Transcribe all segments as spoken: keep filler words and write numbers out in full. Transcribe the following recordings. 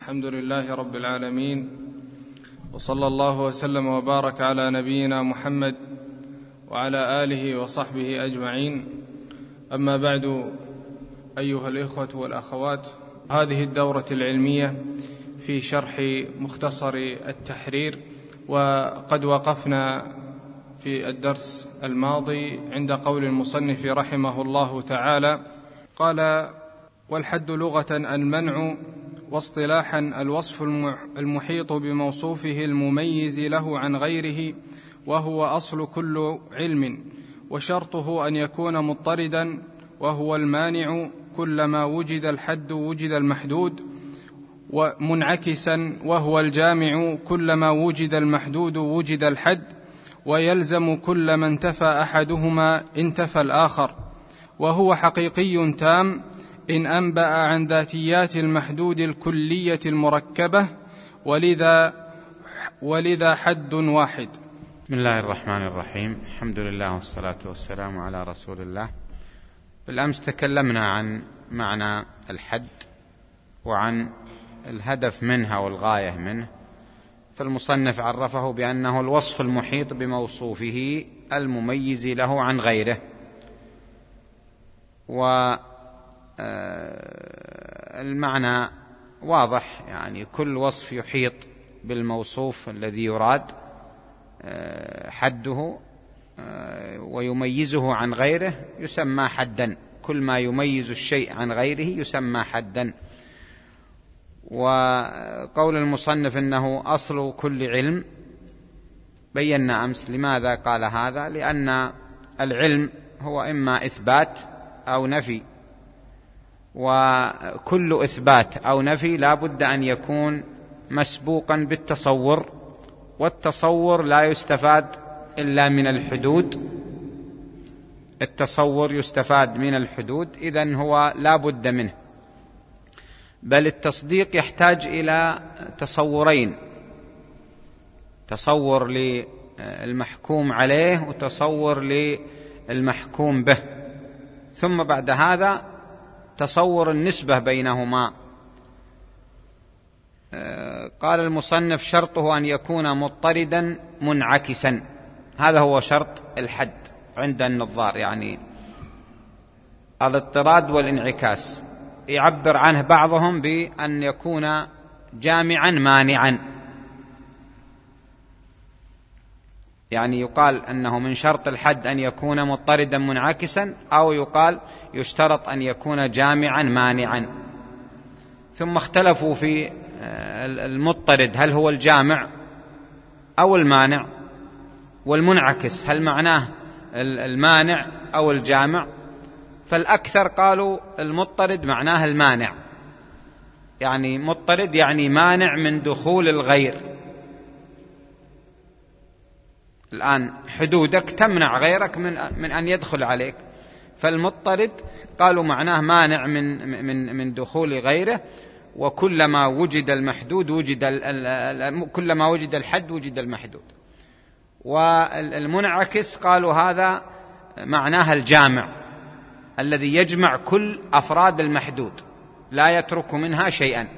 الحمد لله رب العالمين، وصلى الله وسلم وبارك على نبينا محمد وعلى آله وصحبه أجمعين. أما بعد، أيها الإخوة والأخوات، هذه الدورة العلمية في شرح مختصر التحرير، وقد وقفنا في الدرس الماضي عند قول المصنف رحمه الله تعالى. قال: والحد لغة المنع، واصطلاحا الوصف المحيط بموصوفه المميز له عن غيره، وهو أصل كل علم، وشرطه أن يكون مضطردا، وهو المانع كلما وجد الحد وجد المحدود، ومنعكسا وهو الجامع كلما وجد المحدود وجد الحد، ويلزم كلما انتفى أحدهما انتفى الآخر، وهو حقيقي تام إن أنبأ عن ذاتيات المحدود الكلية المركبة، ولذا ولذا حد واحد. بسم الله الرحمن الرحيم. الحمد لله والصلاة والسلام على رسول الله. بالأمس تكلمنا عن معنى الحد وعن الهدف منها والغاية منه، فالمصنف عرفه بأنه الوصف المحيط بموصوفه المميز له عن غيره. والمعنى واضح، يعني كل وصف يحيط بالموصوف الذي يراد حده ويميزه عن غيره يسمى حدا. كل ما يميز الشيء عن غيره يسمى حدا. وقول المصنف إنه أصل كل علم، بينا أمس لماذا قال هذا، لأن العلم هو إما إثبات أو نفي، وكل إثبات أو نفي لا بد أن يكون مسبوقا بالتصور، والتصور لا يستفاد إلا من الحدود. التصور يستفاد من الحدود، إذن هو لا بد منه. بل التصديق يحتاج إلى تصورين: تصور للمحكوم عليه وتصور للمحكوم به، ثم بعد هذا تصور النسبة بينهما. قال المصنف: شرطه أن يكون مضطردا منعكسا. هذا هو شرط الحد عند النظار، يعني الاضطراد والانعكاس. يعبر عنه بعضهم بأن يكون جامعا مانعا، يعني يقال أنه من شرط الحد أن يكون مضطردا منعكسا، أو يقال يشترط أن يكون جامعا مانعا. ثم اختلفوا في المضطرد، هل هو الجامع أو المانع؟ والمنعكس هل معناه المانع أو الجامع؟ فالأكثر قالوا المضطرد معناه المانع، يعني مضطرد يعني مانع من دخول الغير. الآن حدودك تمنع غيرك من من أن يدخل عليك، فالمضطرد قالوا معناه مانع من من من دخول غيره. وكلما وجد المحدود وجد كلما وجد الحد وجد المحدود. والمنعكس قالوا هذا معناها الجامع الذي يجمع كل أفراد المحدود لا يترك منها شيئا.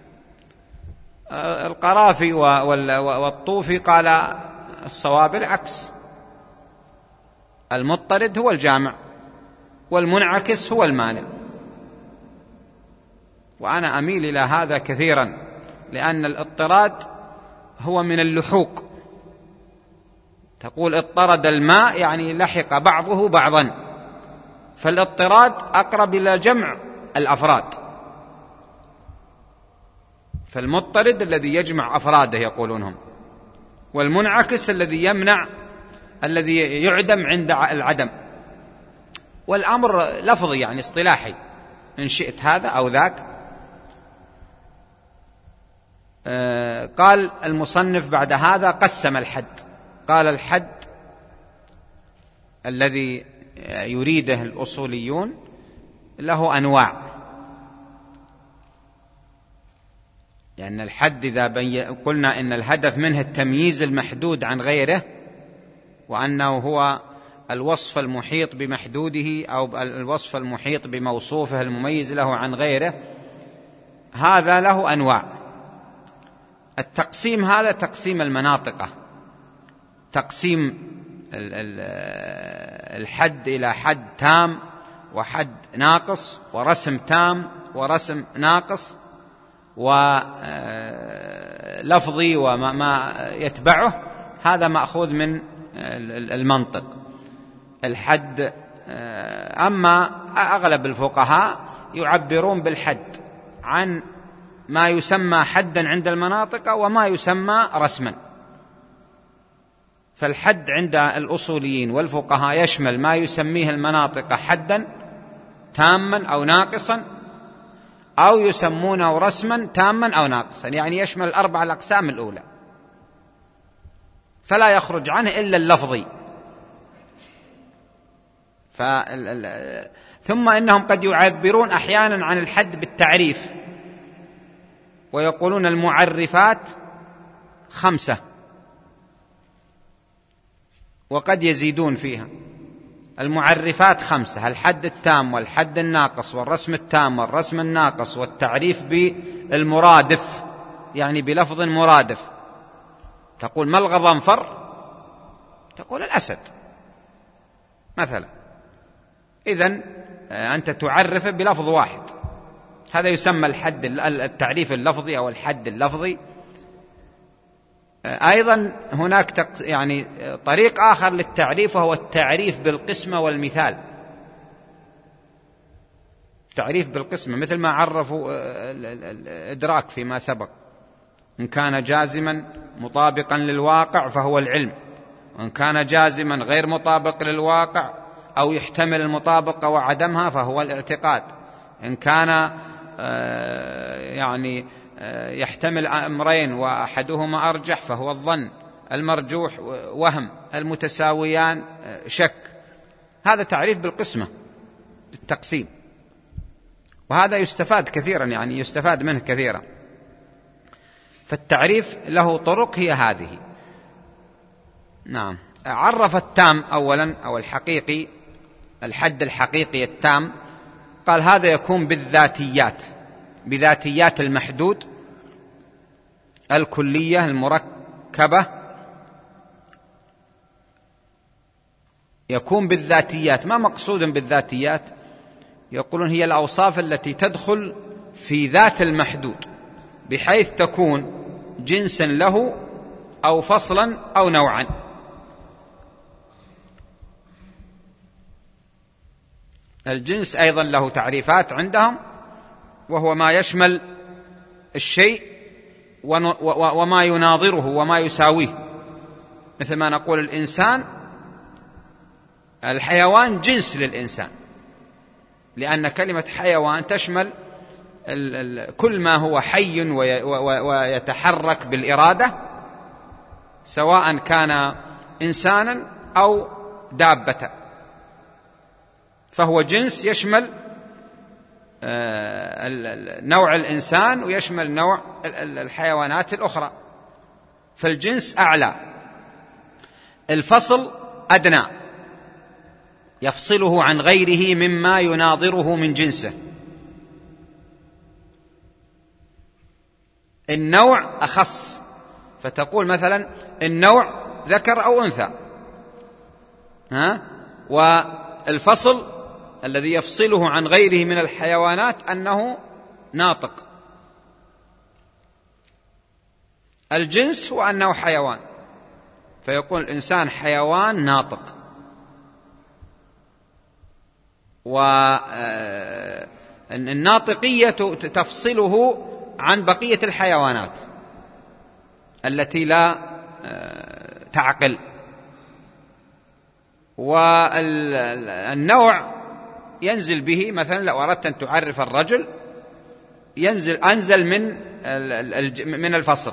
القرافي والطوفي قال الصواب العكس: المضطرد هو الجامع والمنعكس هو المانع. وأنا أميل إلى هذا كثيرا، لأن الاضطراد هو من اللحوق. تقول اضطرد الماء يعني لحق بعضه بعضا، فالاضطراد أقرب إلى جمع الأفراد. فالمضطرد الذي يجمع أفراده يقولونهم، والمنعكس الذي يمنع، الذي يعدم عند العدم. والأمر لفظي يعني اصطلاحي، إن شئت هذا أو ذاك. قال المصنف بعد هذا قسم الحد. قال: الحد الذي يريده الأصوليون له أنواع، لأن يعني الحد إذا قلنا إن الهدف منه التمييز المحدود عن غيره، وأنه هو الوصف المحيط بمحدوده أو الوصف المحيط بموصوفه المميز له عن غيره، هذا له أنواع. التقسيم هذا تقسيم المناطق، تقسيم الحد إلى حد تام وحد ناقص ورسم تام ورسم ناقص ولفظي وما يتبعه، هذا مأخوذ من المنطق الحد. أما أغلب الفقهاء يعبرون بالحد عن ما يسمى حدا عند المناطق وما يسمى رسما. فالحد عند الأصوليين والفقهاء يشمل ما يسميه المناطق حدا تاما أو ناقصا، أو يسمونه رسما تاما أو ناقصا، يعني يشمل الأربع الأقسام الأولى، فلا يخرج عنه إلا اللفظي. ثم إنهم قد يعبرون أحيانا عن الحد بالتعريف، ويقولون المعرفات خمسة، وقد يزيدون فيها. المعرفات خمسة: الحد التام والحد الناقص والرسم التام والرسم الناقص والتعريف بالمرادف، يعني بلفظ مرادف. تقول ما الغضنفر؟ تقول الأسد مثلا. إذن أنت تعرف بلفظ واحد، هذا يسمى الحد التعريف اللفظي أو الحد اللفظي. أيضا هناك يعني طريق آخر للتعريف، وهو التعريف بالقسمة والمثال. تعريف بالقسمة مثل ما عرفوا الإدراك فيما سبق: إن كان جازما مطابقا للواقع فهو العلم، وإن كان جازما غير مطابق للواقع أو يحتمل المطابقة وعدمها فهو الاعتقاد، إن كان يعني يحتمل أمرين وأحدهما أرجح فهو الظن، المرجوح وهم، المتساويان شك. هذا تعريف بالقسمة، بالتقسيم، وهذا يستفاد كثيرا، يعني يستفاد منه كثيرا. فالتعريف له طرق هي هذه. نعم. عرف التام أولا أو الحقيقي، الحد الحقيقي التام، قال هذا يكون بالذاتيات، بذاتيات المحدود الكلية المركبة، يكون بالذاتيات. ما مقصود بالذاتيات؟ يقولون هي الأوصاف التي تدخل في ذات المحدود بحيث تكون جنسا له أو فصلا أو نوعا. الجنس أيضا له تعريفات عندهم، وهو ما يشمل الشيء وما يناظره وما يساويه، مثل ما نقول الإنسان، الحيوان جنس للإنسان، لأن كلمة حيوان تشمل كل ما هو حي ويتحرك بالإرادة، سواء كان إنسانا أو دابة، فهو جنس يشمل نوع الإنسان ويشمل نوع الحيوانات الأخرى. فالجنس أعلى، الفصل أدنى، يفصله عن غيره مما يناظره من جنسه. النوع أخص، فتقول مثلا النوع ذكر أو أنثى، ها؟ والفصل الذي يفصله عن غيره من الحيوانات أنه ناطق. الجنس هو أنه حيوان، فيقول الإنسان حيوان ناطق. والناطقية تفصله عن بقية الحيوانات التي لا تعقل. والنوع ينزل به، مثلا لو أردت أن تعرف الرجل ينزل أنزل من من الفصل.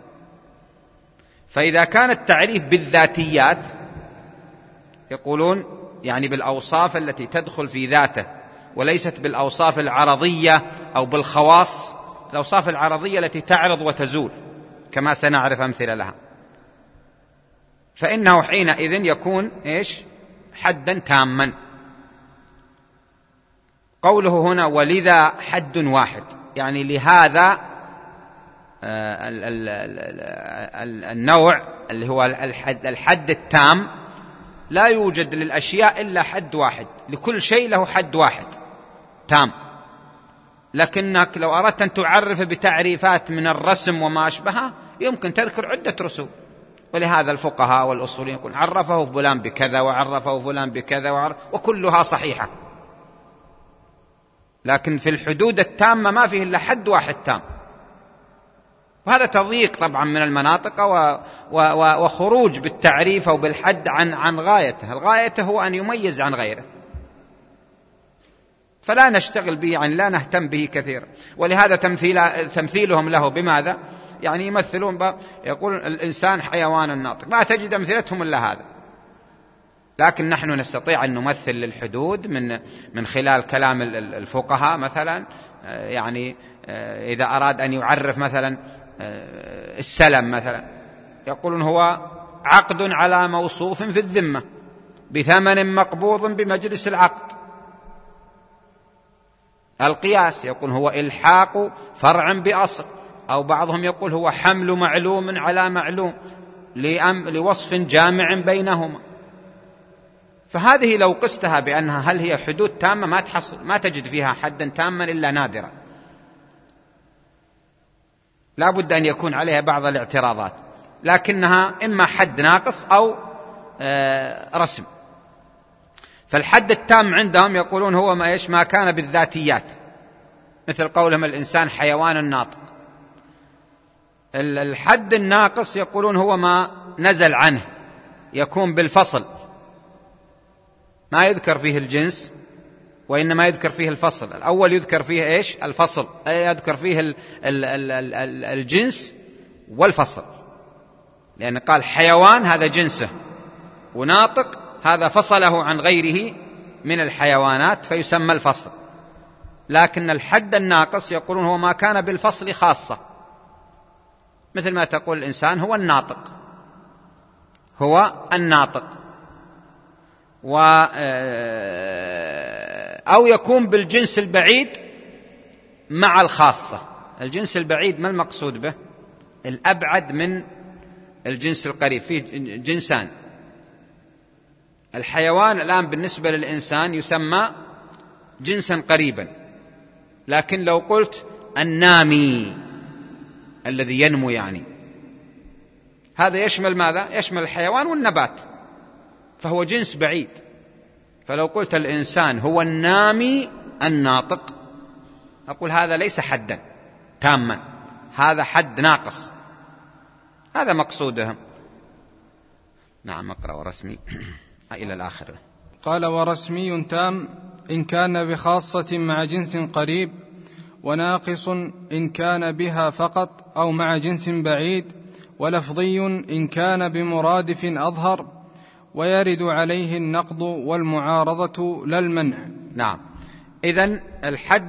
فإذا كان التعريف بالذاتيات، يقولون يعني بالأوصاف التي تدخل في ذاته، وليست بالأوصاف العرضية أو بالخواص، الأوصاف العرضية التي تعرض وتزول كما سنعرف أمثلة لها، فإنه حينئذ يكون إيش؟ حدا تاما. قوله هنا ولذا حد واحد، يعني لهذا النوع اللي هو الحد, الحد التام لا يوجد للأشياء إلا حد واحد، لكل شيء له حد واحد تام. لكنك لو أردت أن تعرف بتعريفات من الرسم وما أشبهها يمكن تذكر عدة رسوم، ولهذا الفقهاء والأصوليين يقول عرفه فلان بكذا وعرفه فلان بكذا وعرف وكلها صحيحة. لكن في الحدود التامة ما فيه إلا حد واحد تام، وهذا تضييق طبعا من المناطق و... و... وخروج بالتعريف أو بالحد عن عن غايته. الغاية هو أن يميز عن غيره، فلا نشتغل به، يعني لا نهتم به كثيرا. ولهذا تمثيل تمثيلهم له بماذا؟ يعني يمثلون ب... يقول الإنسان حيوان ناطق، ما تجد أمثلتهم إلا هذا. لكن نحن نستطيع أن نمثل للحدود من من خلال كلام الفقهاء مثلا. يعني إذا أراد أن يعرف مثلا السلم مثلا يقولون هو عقد على موصوف في الذمة بثمن مقبوض بمجلس العقد. القياس يقول هو إلحاق فرع بأصل، أو بعضهم يقول هو حمل معلوم على معلوم لوصف جامع بينهما. فهذه لو قستها بأنها هل هي حدود تامة ما تحصل، ما تجد فيها حدا تاما إلا نادرا، لا بد أن يكون عليها بعض الاعتراضات، لكنها إما حد ناقص أو رسم. فالحد التام عندهم يقولون هو ما إيش ما كان بالذاتيات، مثل قولهم الإنسان حيوان ناطق. الحد الناقص يقولون هو ما نزل عنه، يكون بالفصل، ما يذكر فيه الجنس وإنما يذكر فيه الفصل. الأول يذكر فيه إيش؟ الفصل، أي يذكر فيه ال ال ال ال الجنس والفصل، لأن قال حيوان هذا جنسه، وناطق هذا فصله عن غيره من الحيوانات فيسمى الفصل. لكن الحد الناقص يقولون هو ما كان بالفصل خاصة، مثل ما تقول الإنسان هو الناطق، هو الناطق، و أو يكون بالجنس البعيد مع الخاصة. الجنس البعيد ما المقصود به؟ الأبعد من الجنس القريب. فيه جنسان، الحيوان الآن بالنسبة للإنسان يسمى جنسا قريبا، لكن لو قلت النامي الذي ينمو يعني هذا يشمل ماذا؟ يشمل الحيوان والنبات، فهو جنس بعيد. فلو قلت الإنسان هو النامي الناطق أقول هذا ليس حدا تاما، هذا حد ناقص، هذا مقصودهم. نعم اقرأ. ورسمي إلى الآخر. قال ورسمي تام إن كان بخاصة مع جنس قريب، وناقص إن كان بها فقط أو مع جنس بعيد، ولفظي إن كان بمرادف أظهر، ويرد عليه النقض والمعارضة لا المنع. نعم. إذن الحد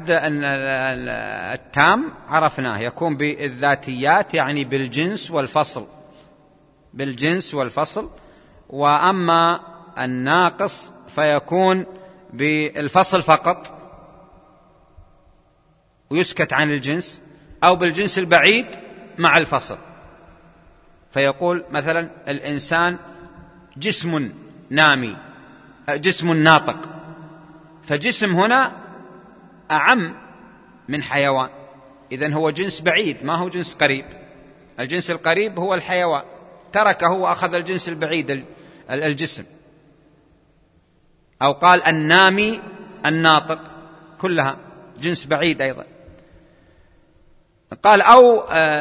التام عرفناه يكون بالذاتيات، يعني بالجنس والفصل، بالجنس والفصل. وأما الناقص فيكون بالفصل فقط ويسكت عن الجنس، أو بالجنس البعيد مع الفصل. فيقول مثلا الإنسان جسم نامي، جسم ناطق، فجسم هنا أعم من حيوان، إذن هو جنس بعيد ما هو جنس قريب. الجنس القريب هو الحيوان، تركه وأخذ الجنس البعيد الجسم. أو قال النامي الناطق، كلها جنس بعيد أيضا. قال أو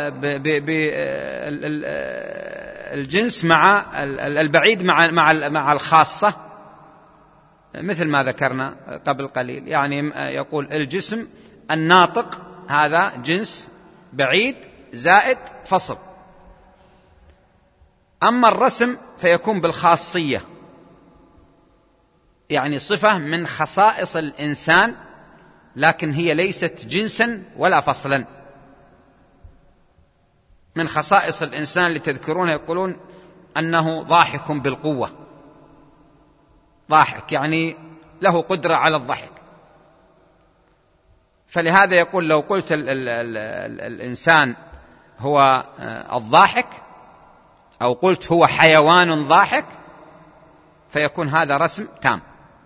الجنس مع البعيد مع مع مع الخاصة، مثل ما ذكرنا قبل قليل. يعني يقول الجسم الناطق هذا جنس بعيد زائد فصل. أما الرسم فيكون بالخاصية، يعني صفة من خصائص الإنسان، لكن هي ليست جنسا ولا فصلا. من خصائص الإنسان اللي تذكرونه يقولون أنه ضاحك بالقوة، ضاحك يعني له قدرة على الضحك. فلهذا يقول لو قلت ال ال ال ال الإنسان هو الضاحك أو قلت هو حيوان ضاحك، فيكون هذا رسم تام.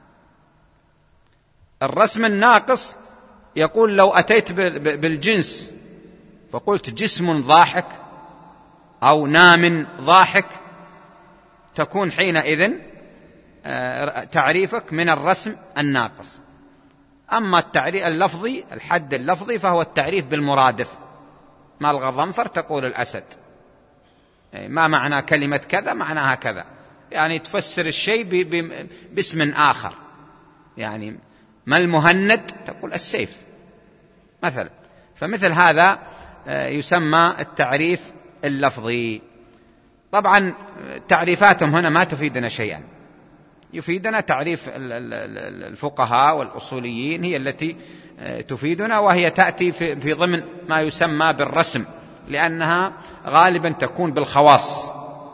الرسم الناقص يقول لو أتيت بالجنس فقلت جسم ضاحك أو نام ضاحك، تكون حينئذ تعريفك من الرسم الناقص. أما التعريف اللفظي، الحد اللفظي، فهو التعريف بالمرادف. ما الغضنفر تقول الأسد. ما معنى كلمة كذا؟ معناها كذا، يعني تفسر الشيء باسم آخر. يعني ما المهند؟ تقول السيف مثلا. فمثل هذا يسمى التعريف اللفظي. طبعا تعريفاتهم هنا ما تفيدنا شيئا، يفيدنا تعريف الفقهاء والأصوليين، هي التي تفيدنا، وهي تأتي في ضمن ما يسمى بالرسم، لأنها غالبا تكون بالخواص.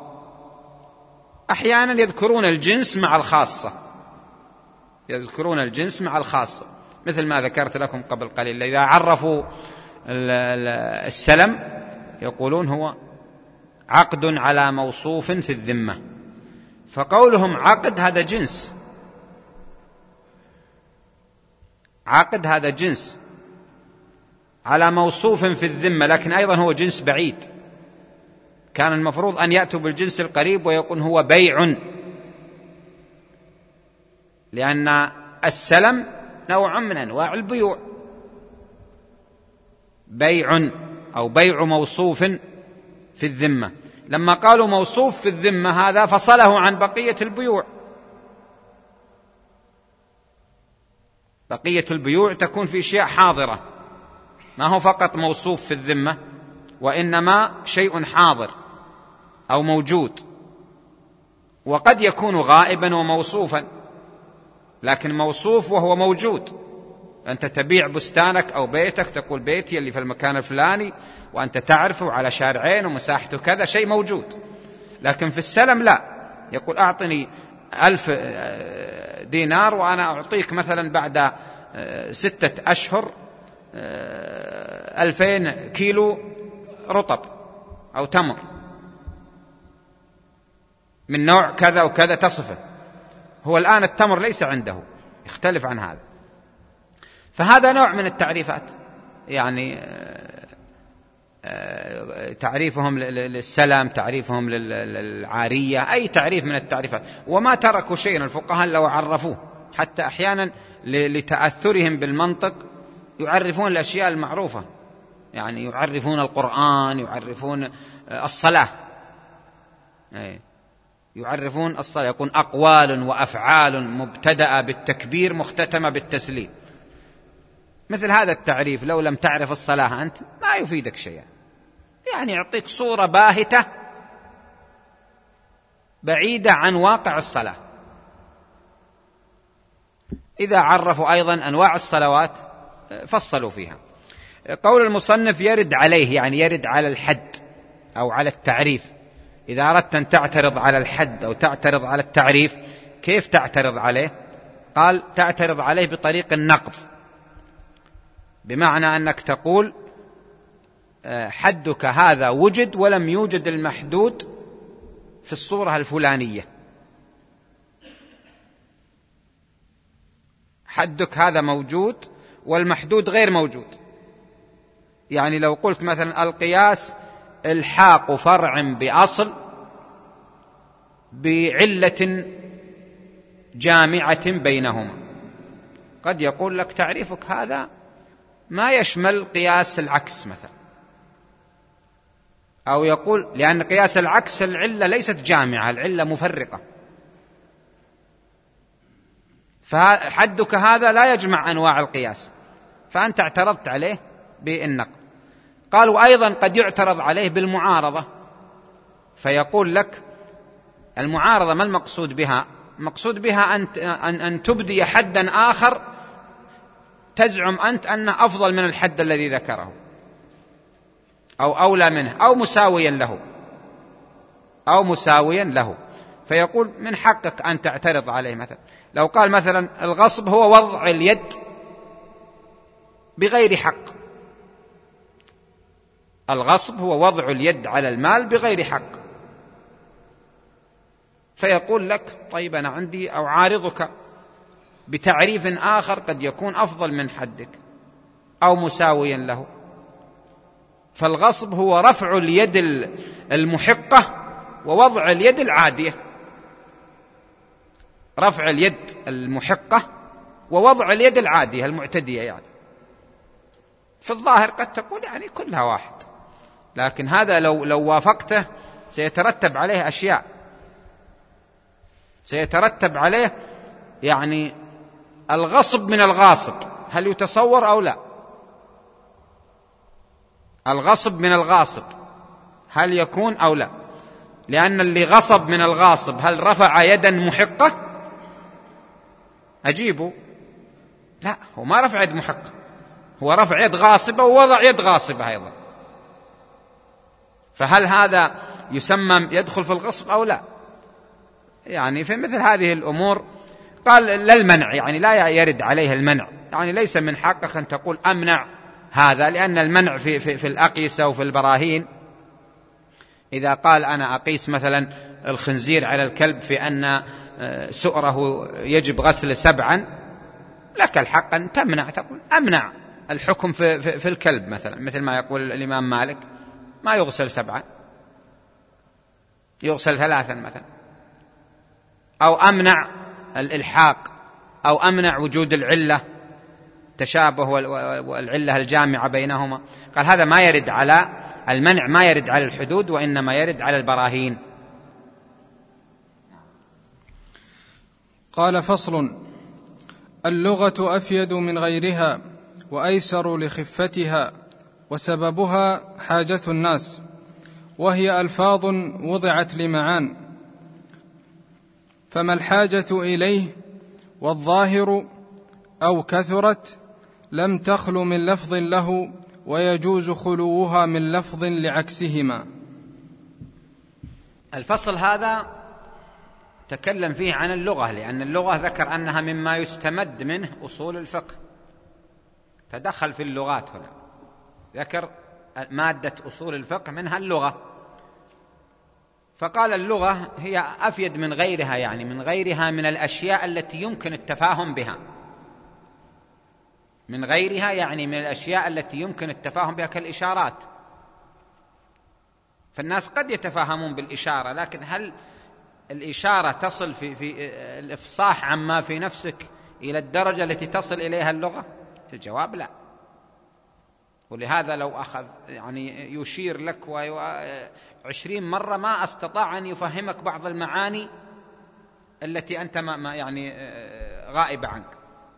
أحيانا يذكرون الجنس مع الخاصة، يذكرون الجنس مع الخاصة، مثل ما ذكرت لكم قبل قليل. إذا عرفوا السلم يقولون هو عقد على موصوف في الذمة، فقولهم عقد هذا جنس، عقد هذا جنس على موصوف في الذمة، لكن أيضا هو جنس بعيد. كان المفروض أن يأتوا بالجنس القريب ويكون هو بيع، لأن السلم نوع من أنواع البيوع، بيع أو بيع موصوف في الذمة. لما قالوا موصوف في الذمة هذا فصله عن بقية البيوع. بقية البيوع تكون في أشياء حاضرة، ما هو فقط موصوف في الذمة، وإنما شيء حاضر أو موجود، وقد يكون غائبا وموصوفا، لكن موصوف وهو موجود. أنت تبيع بستانك أو بيتك، تقول بيتي اللي في المكان الفلاني، وأنت تعرفه على شارعين ومساحته كذا، شيء موجود. لكن في السلم لا، يقول أعطني ألف دينار وأنا أعطيك مثلا بعد ستة أشهر ألفين كيلو رطب أو تمر من نوع كذا وكذا تصفه. هو الآن التمر ليس عنده، يختلف عن هذا. فهذا نوع من التعريفات، يعني تعريفهم للسلام، تعريفهم للعارية، أي تعريف من التعريفات. وما تركوا شيئا الفقهاء لو عرفوه، حتى أحيانا لتأثرهم بالمنطق يعرفون الأشياء المعروفة، يعني يعرفون القرآن، يعرفون الصلاة، يعرفون الصلاة، يكون أقوال وأفعال مبتدأة بالتكبير مختتمة بالتسليم. مثل هذا التعريف لو لم تعرف الصلاة أنت ما يفيدك شيئا، يعني يعطيك صورة باهتة بعيدة عن واقع الصلاة. إذا عرفوا أيضا أنواع الصلوات فصلوا فيها. قول المصنف يرد عليه، يعني يرد على الحد أو على التعريف. إذا أردت أن تعترض على الحد أو تعترض على التعريف، كيف تعترض عليه؟ قال تعترض عليه بطريق النقض، بمعنى أنك تقول حدك هذا وجد ولم يوجد المحدود في الصورة الفلانية. حدك هذا موجود والمحدود غير موجود. يعني لو قلت مثلا القياس الحاق فرع بأصل بعلة جامعة بينهما، قد يقول لك تعريفك هذا ما يشمل قياس العكس مثلا، أو يقول لأن قياس العكس العلة ليست جامعة، العلة مفرقة، فحدك هذا لا يجمع أنواع القياس، فأنت اعترضت عليه بالنقض. قالوا أيضا قد يعترض عليه بالمعارضة، فيقول لك المعارضة ما المقصود بها؟ المقصود بها أن, أن, أن تبدي حدا آخر تزعم أنت أنه أفضل من الحد الذي ذكره، أو أولى منه، أو مساويا له، أو مساويا له. فيقول من حقك أن تعترض عليه. مثلا لو قال مثلا الغصب هو وضع اليد بغير حق، الغصب هو وضع اليد على المال بغير حق، فيقول لك طيب أنا عندي أو عارضك بتعريف آخر قد يكون أفضل من حدك أو مساويا له. فالغصب هو رفع اليد المحقة ووضع اليد العادية، رفع اليد المحقة ووضع اليد العادية المعتدية. يعني في الظاهر قد تقول يعني كلها واحد، لكن هذا لو لو وافقته سيترتب عليه أشياء، سيترتب عليه يعني الغصب من الغاصب، هل يتصور أو لا؟ الغصب من الغاصب هل يكون أو لا؟ لأن اللي غصب من الغاصب هل رفع يدا محقة؟ أجيبه لا، هو ما رفع يد محقة، هو رفع يد غاصبة ووضع يد غاصبة أيضا. فهل هذا يسمى يدخل في الغصب أو لا؟ يعني في مثل هذه الأمور قال لا المنع، يعني لا يرد عليه المنع، يعني ليس من حقك أن تقول أمنع هذا، لأن المنع في, في, في الأقيسة وفي البراهين. إذا قال أنا أقيس مثلا الخنزير على الكلب في أن سؤره يجب غسل سبعا، لك الحق أن تمنع، تقول أمنع الحكم في, في, في الكلب مثلا، مثل ما يقول الإمام مالك ما يغسل سبعا، يغسل ثلاثا مثلا. أو أمنع الإلحاق، أو أمنع وجود العلة تشابه والعلة الجامعة بينهما. قال هذا ما يرد على المنع، ما يرد على الحدود، وإنما يرد على البراهين. قال فصل: اللغة أفيد من غيرها وأيسر لخفتها، وسببها حاجة الناس، وهي ألفاظ وضعت لمعان، فما الحاجة إليه والظاهر أو كثرت لم تخل من لفظ له، ويجوز خلوها من لفظ لعكسهما. الفصل هذا تكلم فيه عن اللغة، لأن اللغة ذكر أنها مما يستمد منه أصول الفقه، فدخل في اللغات هنا، ذكر مادة أصول الفقه منها اللغة، فقال اللغة هي أفيد من غيرها، يعني من غيرها من الأشياء التي يمكن التفاهم بها، من غيرها يعني من الأشياء التي يمكن التفاهم بها كالإشارات. فالناس قد يتفاهمون بالإشارة، لكن هل الإشارة تصل في, في الإفصاح عما في نفسك إلى الدرجة التي تصل إليها اللغة؟ الجواب لا. ولهذا لو أخذ يعني يشير لك عشرين مرة ما استطاع أن يفهمك بعض المعاني التي أنت ما يعني غائبة عنك.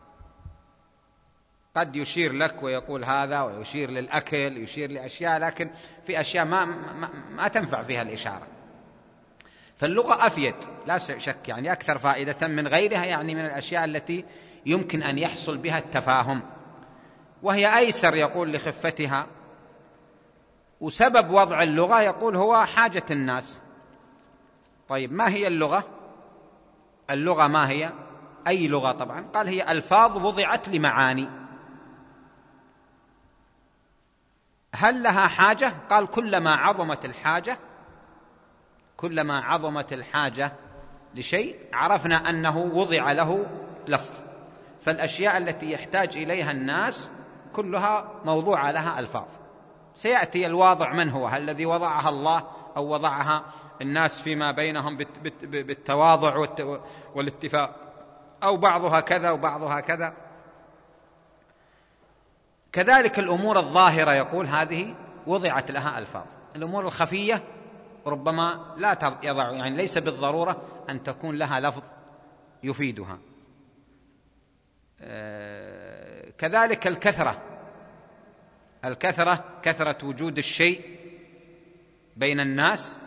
قد يشير لك ويقول هذا، ويشير للأكل، يشير لأشياء، لكن في أشياء ما, ما, ما تنفع فيها الإشارة. فاللغة أفيد لا شك، يعني أكثر فائدة من غيرها، يعني من الأشياء التي يمكن أن يحصل بها التفاهم، وهي أيسر يقول لخفتها. وسبب وضع اللغة يقول هو حاجة الناس. طيب ما هي اللغة؟ اللغة ما هي؟ أي لغة؟ طبعا قال هي ألفاظ وضعت لمعاني. هل لها حاجة؟ قال كلما عظمت الحاجة، كلما عظمت الحاجة لشيء عرفنا أنه وضع له لفظ. فالأشياء التي يحتاج إليها الناس كلها موضوع لها ألفاظ. سيأتي الواضع من هو؟ هل الذي وضعها الله أو وضعها الناس فيما بينهم بالتواضع والاتفاق، أو بعضها كذا وبعضها كذا؟ كذلك الأمور الظاهرة يقول هذه وضعت لها ألفاظ. الأمور الخفية ربما لا يضع، يعني ليس بالضرورة أن تكون لها لفظ يفيدها. كذلك الكثرة، الكثرة كثرة وجود الشيء بين الناس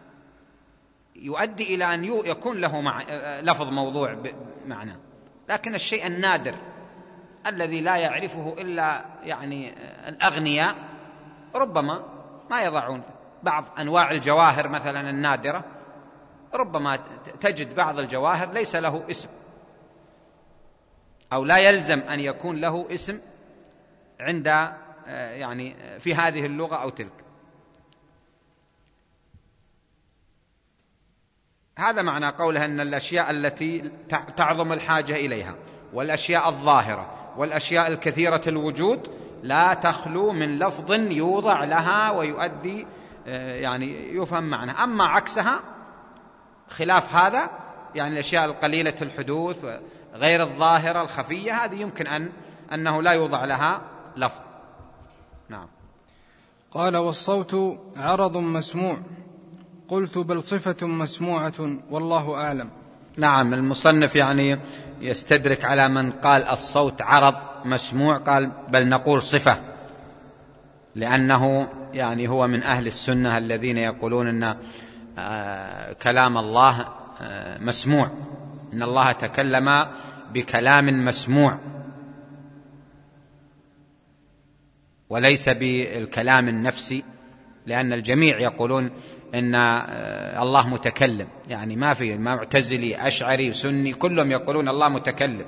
يؤدي إلى أن يكون له مع لفظ موضوع معنى. لكن الشيء النادر الذي لا يعرفه إلا يعني الأغنياء ربما ما يضعون. بعض أنواع الجواهر مثلا النادرة ربما تجد بعض الجواهر ليس له اسم، أو لا يلزم أن يكون له اسم عند يعني في هذه اللغة أو تلك. هذا معنى قوله أن الأشياء التي تعظم الحاجة إليها والأشياء الظاهرة والأشياء الكثيرة الوجود لا تخلو من لفظ يوضع لها ويؤدي يعني يفهم معنى. أما عكسها خلاف هذا، يعني الأشياء القليلة الحدوث غير الظاهرة الخفية، هذه يمكن أن أنه لا يوضع لها لفظ. نعم. قال: والصوت عرض مسموع. قلت: بل صفة مسموعة والله أعلم. نعم، المصنف يعني يستدرك على من قال الصوت عرض مسموع، قال بل نقول صفة، لأنه يعني هو من أهل السنة الذين يقولون أن كلام الله مسموع، إن الله تكلم بكلام مسموع وليس بالكلام النفسي، لأن الجميع يقولون إن الله متكلم، يعني ما في معتزلي أشعري سني كلهم يقولون الله متكلم،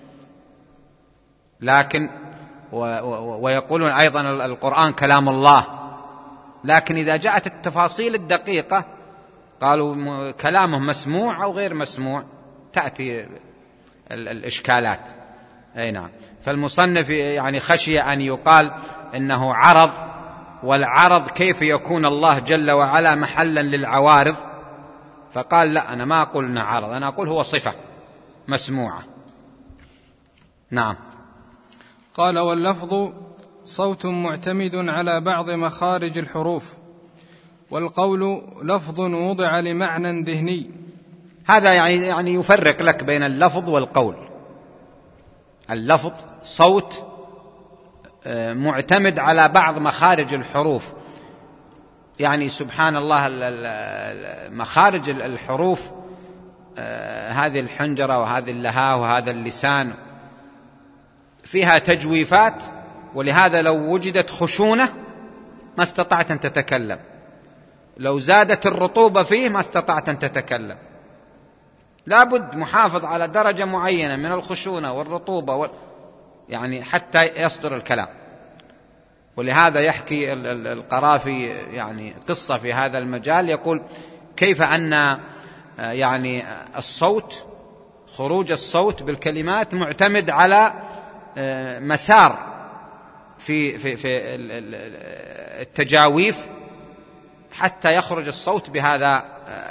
لكن ويقولون أيضا القرآن كلام الله، لكن إذا جاءت التفاصيل الدقيقة قالوا كلامه مسموع أو غير مسموع، تأتي الإشكالات. أي نعم. فالمصنف يعني خشي أن يقال إنه عرض، والعرض كيف يكون الله جل وعلا محلا للعوارض، فقال لا، أنا ما أقول إنه عرض، أنا أقول هو صفة مسموعة. نعم. قال: واللفظ صوت معتمد على بعض مخارج الحروف، والقول لفظ وضع لمعنى ذهني. هذا يعني يعني يفرق لك بين اللفظ والقول. اللفظ صوت معتمد على بعض مخارج الحروف، يعني سبحان الله مخارج الحروف هذه الحنجرة وهذه اللهاء وهذا اللسان فيها تجويفات، ولهذا لو وجدت خشونة ما استطعت أن تتكلم، لو زادت الرطوبة فيه ما استطعت أن تتكلم، لابد محافظ على درجة معينة من الخشونة والرطوبة وال... يعني حتى يصدر الكلام. ولهذا يحكي القرافي يعني قصة في هذا المجال، يقول كيف أن يعني الصوت، خروج الصوت بالكلمات معتمد على مسار في في في التجاويف حتى يخرج الصوت بهذا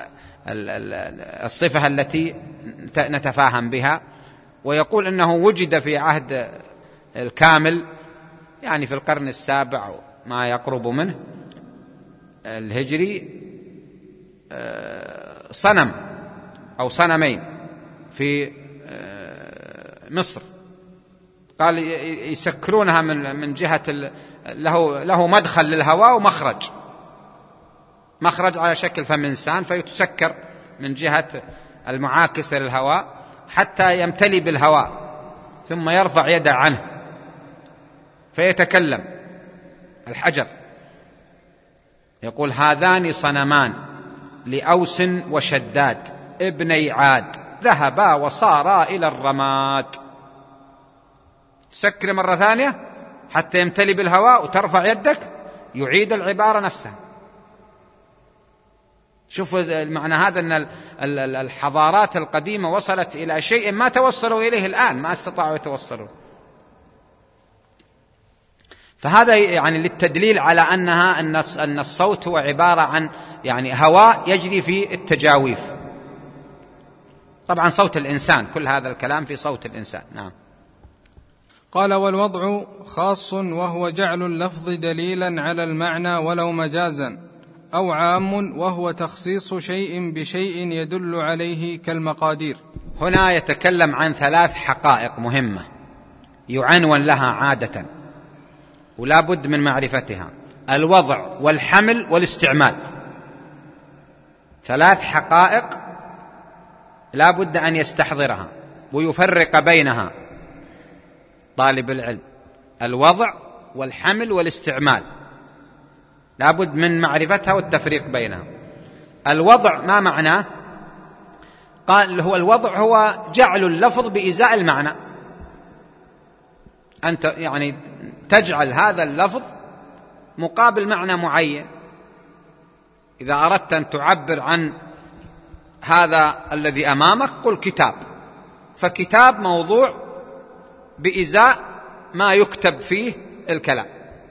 الصفة التي نتفاهم بها. ويقول إنه وجد في عهد الكامل، يعني في القرن السابع ما يقرب منه الهجري، صنم أو صنمين في مصر، قال يسكرونها من من جهة له له مدخل للهواء ومخرج، مخرج على شكل فم إنسان، فيتسكر من جهة المعاكسة للهواء حتى يمتلي بالهواء، ثم يرفع يده عنه فيتكلم الحجر. يقول هذان صنمان لأوس وشداد ابني عاد ذهبا وصارا إلى الرماد. تسكر مرة ثانية حتى يمتلي بالهواء وترفع يدك، يعيد العبارة نفسها. شوفوا المعنى هذا، أن الحضارات القديمة وصلت إلى شيء ما توصلوا إليه الآن، ما استطاعوا يتوصلوا. فهذا يعني للتدليل على أنها أن الصوت هو عبارة عن يعني هواء يجري في التجاويف. طبعا صوت الإنسان، كل هذا الكلام في صوت الإنسان. نعم. قال: والوضع خاص، وهو جعل اللفظ دليلا على المعنى ولو مجازا، أو عام، وهو تخصيص شيء بشيء يدل عليه كالمقادير. هنا يتكلم عن ثلاث حقائق مهمة يعنون لها عادة ولا بد من معرفتها: الوضع والحمل والاستعمال. ثلاث حقائق لا بد أن يستحضرها ويفرق بينها طالب العلم: الوضع والحمل والاستعمال، لا بد من معرفتها والتفريق بينها. الوضع ما معناه؟ قال هو الوضع هو جعل اللفظ بإزاء المعنى، أنت يعني تجعل هذا اللفظ مقابل معنى معين. إذا أردت أن تعبر عن هذا الذي أمامك قل كتاب، فكتاب موضوع بإزاء ما يكتب فيه الكلام،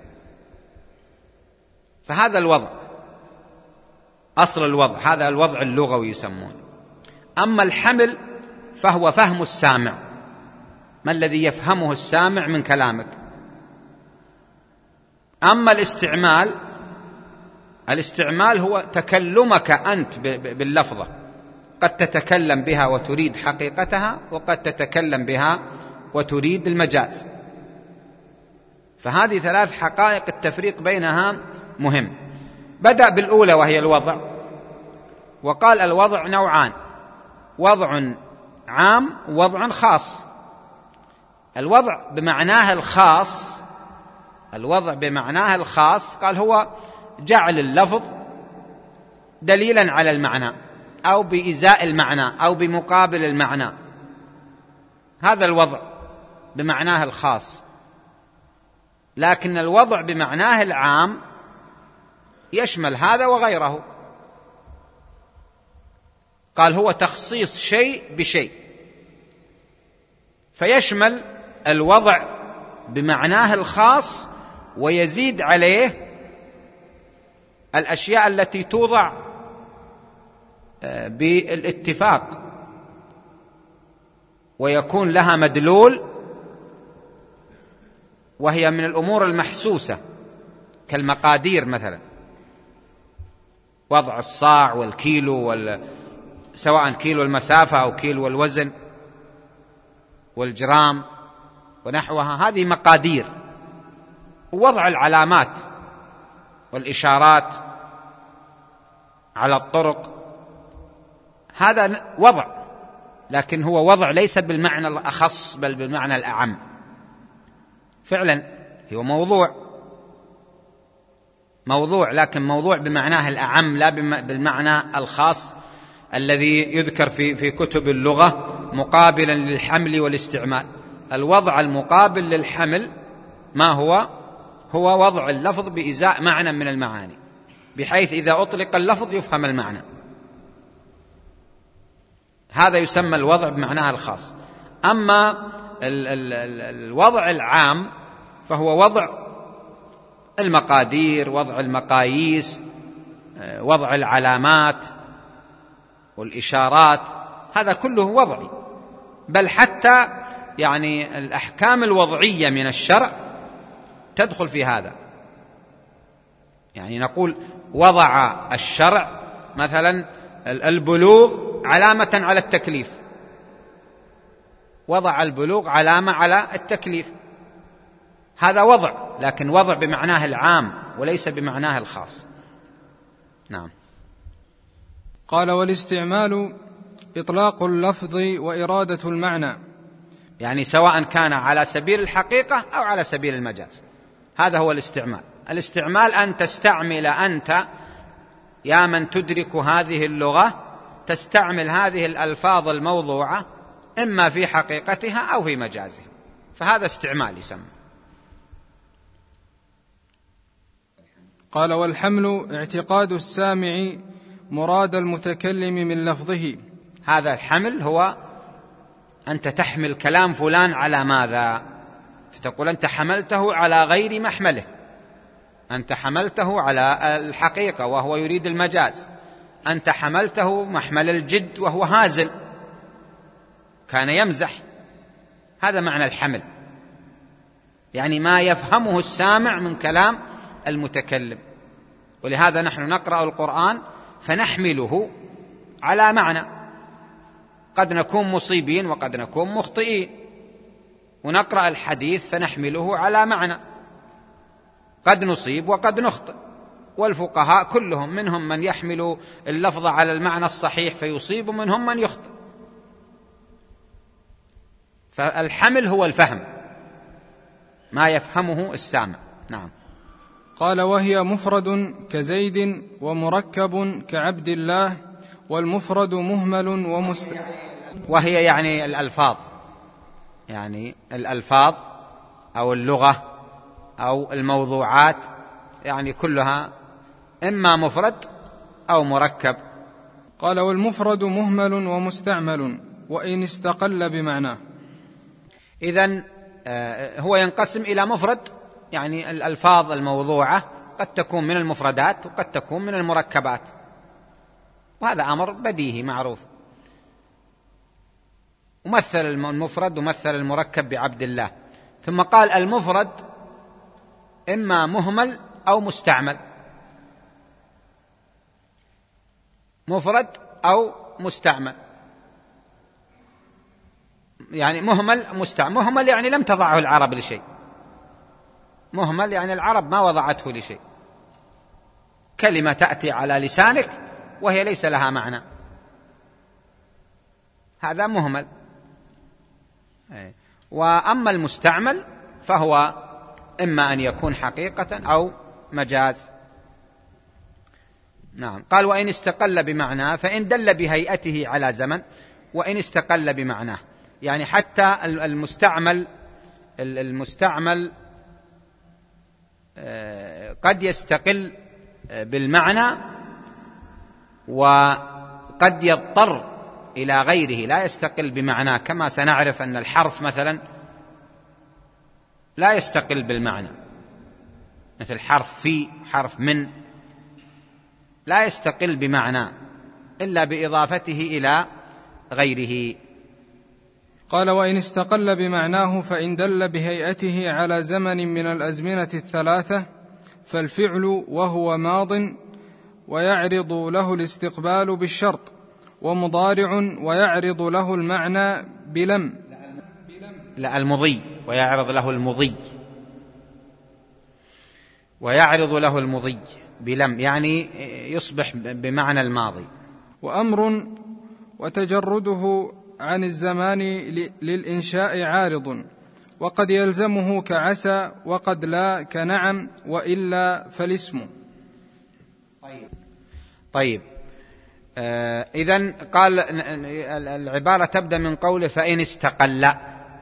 فهذا الوضع أصل الوضع، هذا الوضع اللغوي يسمونه. أما الحمل فهو فهم السامع، ما الذي يفهمه السامع من كلامك. أما الاستعمال، الاستعمال هو تكلمك أنت باللفظة، قد تتكلم بها وتريد حقيقتها، وقد تتكلم بها وتريد المجاز، فهذه ثلاث حقائق التفريق بينها مهم. بدأ بالأولى وهي الوضع، وقال الوضع نوعان، وضع عام ووضع خاص. الوضع بمعناه الخاص، الوضع بمعناه الخاص قال هو جعل اللفظ دليلا على المعنى أو بإزاء المعنى أو بمقابل المعنى، هذا الوضع بمعناه الخاص. لكن الوضع بمعناه العام يشمل هذا وغيره، قال هو تخصيص شيء بشيء، فيشمل الوضع بمعناه الخاص ويزيد عليه الأشياء التي توضع بالاتفاق ويكون لها مدلول، وهي من الأمور المحسوسة كالمقادير مثلا، وضع الصاع والكيلو وال... سواء كيلو المسافة أو كيلو الوزن والجرام ونحوها، هذه مقادير. ووضع العلامات والإشارات على الطرق، هذا وضع، لكن هو وضع ليس بالمعنى الأخص بل بالمعنى الأعم. فعلا هو موضوع موضوع لكن موضوع بمعناه الأعم لا بالمعنى الخاص الذي يذكر في في كتب اللغة مقابلا للحمل والاستعمال. الوضع المقابل للحمل ما هو؟ هو وضع اللفظ بإزاء معنى من المعاني، بحيث إذا أطلق اللفظ يفهم المعنى، هذا يسمى الوضع بمعناه الخاص. أما ال ال ال الوضع العام فهو وضع المقادير، وضع المقاييس، وضع العلامات والإشارات، هذا كله وضعي. بل حتى يعني الأحكام الوضعية من الشرع تدخل في هذا. يعني نقول وضع الشرع مثلا البلوغ علامة على التكليف، وضع البلوغ علامة على التكليف، هذا وضع، لكن وضع بمعناه العام وليس بمعناه الخاص. نعم. قال والاستعمال إطلاق اللفظ وإرادة المعنى، يعني سواء كان على سبيل الحقيقة أو على سبيل المجاز، هذا هو الاستعمال. الاستعمال أن تستعمل أنت يا من تدرك هذه اللغة، تستعمل هذه الألفاظ الموضوعة إما في حقيقتها أو في مجازها، فهذا استعمال يسمى. قال والحمل اعتقاد السامع مراد المتكلم من لفظه. هذا الحمل هو أنت تحمل كلام فلان على ماذا، فتقول أنت حملته على غير محمله، أنت حملته على الحقيقة وهو يريد المجاز، أنت حملته محمل الجد وهو هازل كان يمزح، هذا معنى الحمل، يعني ما يفهمه السامع من كلام المتكلم. ولهذا نحن نقرأ القرآن فنحمله على معنى، قد نكون مصيبين وقد نكون مخطئين، ونقرأ الحديث فنحمله على معنى، قد نصيب وقد نخطئ. والفقهاء كلهم منهم من يحمل اللفظ على المعنى الصحيح فيصيب، ومنهم من يخطئ. فالحمل هو الفهم، ما يفهمه السامع. نعم. قال وهي مفرد كزيد ومركب كعبد الله، والمفرد مهمل ومست وهي يعني الألفاظ، يعني الألفاظ أو اللغة أو الموضوعات، يعني كلها إما مفرد أو مركب. قال: والمفرد مهمل ومستعمل وإن استقل بمعناه. إذن هو ينقسم إلى مفرد، يعني الألفاظ الموضوعة قد تكون من المفردات وقد تكون من المركبات، وهذا أمر بديهي معروف. ومثل المفرد ومثل المركب بعبد الله. ثم قال: المفرد إما مهمل أو مستعمل، مفرد أو مستعمل، يعني مهمل مستعمل. مهمل يعني لم تضعه العرب لشيء، مهمل يعني العرب ما وضعته لشيء، كلمة تأتي على لسانك وهي ليس لها معنى، هذا مهمل. وأما المستعمل فهو إما أن يكون حقيقة أو مجاز. نعم. قال: وإن استقل بمعناه فإن دل بهيئته على زمن. وإن استقل بمعناه يعني حتى المستعمل المستعمل قد يستقل بالمعنى وقد يضطر إلى غيره لا يستقل بمعناه، كما سنعرف أن الحرف مثلا لا يستقل بالمعنى، مثل حرف في، حرف من، لا يستقل بمعنى إلا بإضافته إلى غيره. قال: وإن استقل بمعناه فإن دل بهيئته على زمن من الأزمنة الثلاثة فالفعل وهو ماض ويعرض له الاستقبال بالشرط، ومضارع ويعرض له المعنى بلم. لا، المضي، ويعرض له المضي، ويعرض له المضي بلم، يعني يصبح بمعنى الماضي. وأمر وتجرده عن الزمان للإنشاء عارض، وقد يلزمه كعسى وقد لا كنعم وإلا فالاسم. طيب, طيب. آه إذن قال العبارة تبدأ من قوله فإن استقل.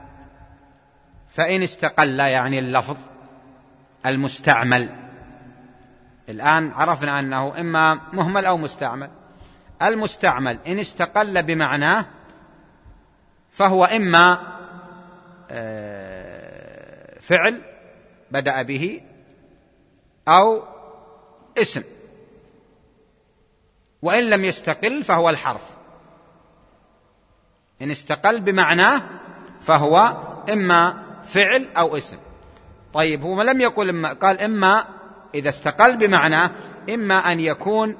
فإن استقل يعني اللفظ المستعمل. الآن عرفنا أنه إما مهمل أو مستعمل. المستعمل إن استقل بمعناه فهو إما فعل بدأ به أو اسم، وإن لم يستقل فهو الحرف. إن استقل بمعناه فهو إما فعل أو اسم. طيب، هو لم يقل إما، قال إما إذا استقل بمعناه إما أن يكون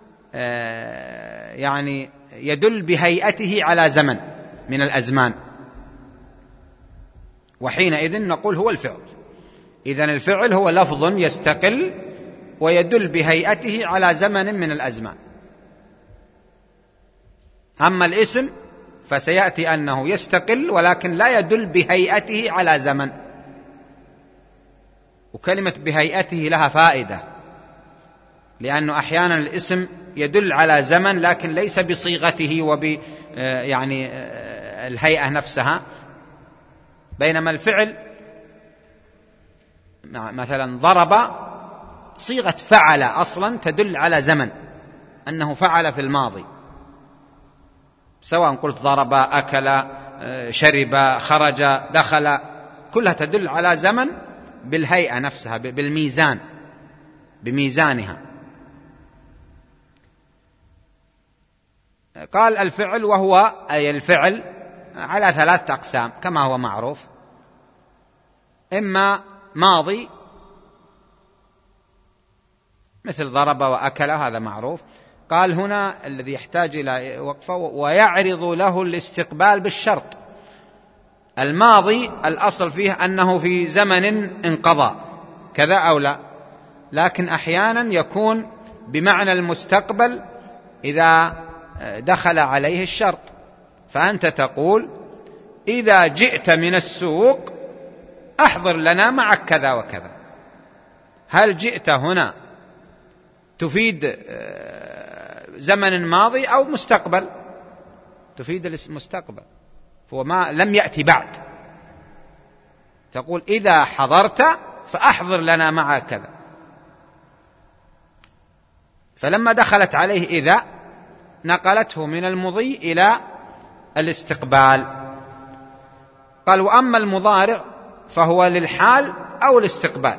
يعني يدل بهيئته على زمن من الأزمان، وحينئذ نقول هو الفعل. إذن الفعل هو لفظ يستقل ويدل بهيئته على زمن من الأزمان. أما الاسم فسيأتي أنه يستقل ولكن لا يدل بهيئته على زمن. وكلمة بهيئته لها فائدة، لأنه أحيانا الاسم يدل على زمن لكن ليس بصيغته وب يعني الهيئة نفسها، بينما الفعل مثلا ضرب صيغة فعل أصلا تدل على زمن، أنه فعل في الماضي، سواء قلت ضرب، أكل، شرب، خرج، دخل، كلها تدل على زمن بالهيئة نفسها، بالميزان، بميزانها. قال الفعل وهو أي الفعل على ثلاثة أقسام كما هو معروف: إما ماضي مثل ضرب وأكل، هذا معروف. قال هنا الذي يحتاج إلى وقفة: ويعرض له الاستقبال بالشرط. الماضي الأصل فيه أنه في زمن انقضى كذا أو لا، لكن أحيانا يكون بمعنى المستقبل إذا دخل عليه الشرط. فأنت تقول: إذا جئت من السوق أحضر لنا معك كذا وكذا. هل جئت هنا تفيد زمن ماضي أو مستقبل؟ تفيد المستقبل، هو ما لم يأتي بعد. تقول: إذا حضرت فأحضر لنا معك كذا. فلما دخلت عليه إذا نقلته من المضي إلى الاستقبال. قال: وأما المضارع فهو للحال أو الاستقبال.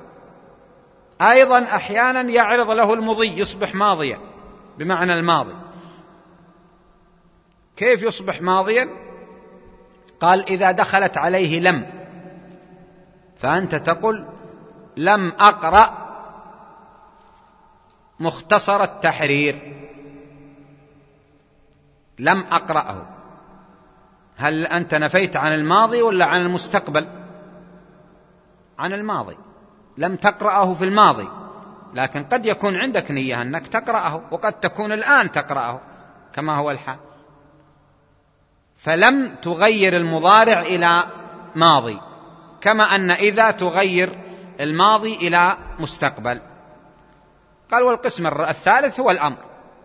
أيضا أحيانا يعرض له المضي، يصبح ماضيا بمعنى الماضي. كيف يصبح ماضيا؟ قال: إذا دخلت عليه لم، فأنت تقول: لم أقرأ مختصر التحرير، لم أقرأه. هل أنت نفيت عن الماضي ولا عن المستقبل؟ عن الماضي، لم تقرأه في الماضي، لكن قد يكون عندك نية أنك تقرأه، وقد تكون الآن تقرأه كما هو الحال. فلم تغير المضارع إلى ماضي، كما أن إذا تغير الماضي إلى مستقبل. قال: والقسم الثالث هو الأمر.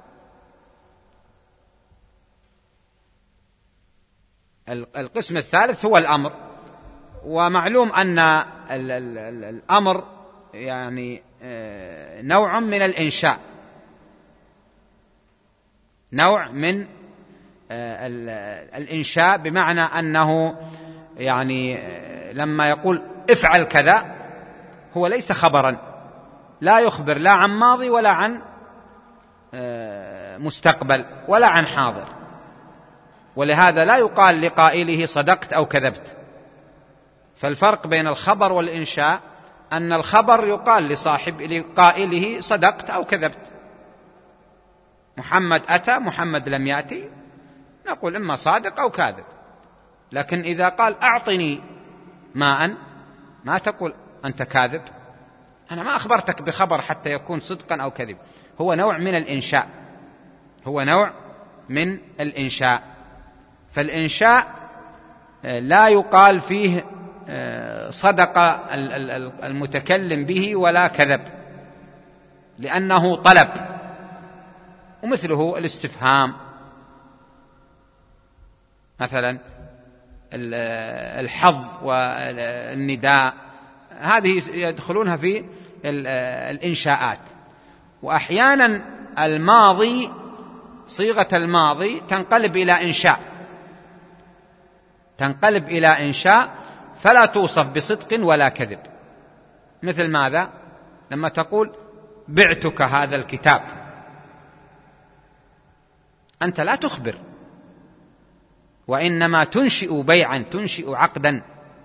القسم الثالث هو الأمر، ومعلوم أن الأمر يعني نوع من الإنشاء، نوع من الإنشاء، بمعنى أنه يعني لما يقول افعل كذا هو ليس خبرا، لا يخبر لا عن ماضي ولا عن مستقبل ولا عن حاضر، ولهذا لا يقال لقائله صدقت أو كذبت. فالفرق بين الخبر والإنشاء أن الخبر يقال لصاحب لقائله صدقت أو كذبت. محمد أتى، محمد لم يأتي، نقول إما صادق أو كاذب. لكن إذا قال أعطني ماء، ما تقول أنت كاذب، أنا ما أخبرتك بخبر حتى يكون صدقا أو كذب. هو نوع من الإنشاء، هو نوع من الإنشاء. فالإنشاء لا يقال فيه صدق المتكلم به ولا كذب، لأنه طلب، ومثله الاستفهام مثلا، الحظ والنداء، هذه يدخلونها في الإنشاءات. وأحيانا الماضي، صيغة الماضي تنقلب إلى إنشاء، تنقلب إلى إنشاء فلا توصف بصدق ولا كذب. مثل ماذا؟ لما تقول بعتك هذا الكتاب، أنت لا تخبر، وإنما تنشئ بيعا، تنشئ عقدا،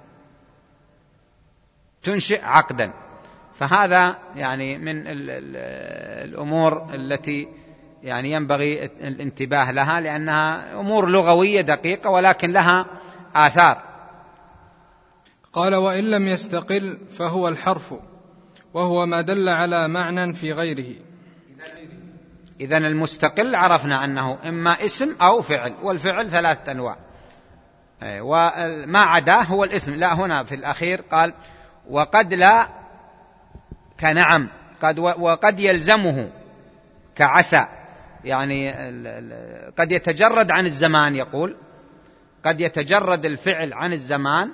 تنشئ عقدا. فهذا يعني من الأمور التي يعني ينبغي الانتباه لها، لأنها أمور لغوية دقيقة ولكن لها آثار. قال: وإن لم يستقل فهو الحرف، وهو ما دل على معنى في غيره. إذن المستقل عرفنا أنه إما اسم أو فعل، والفعل ثلاثة أنواع، وما عداه هو الاسم. لا، هنا في الأخير قال وقد لا كنعم، قد وقد يلزمه كعسى، يعني قد يتجرد عن الزمان. يقول قد يتجرد الفعل عن الزمان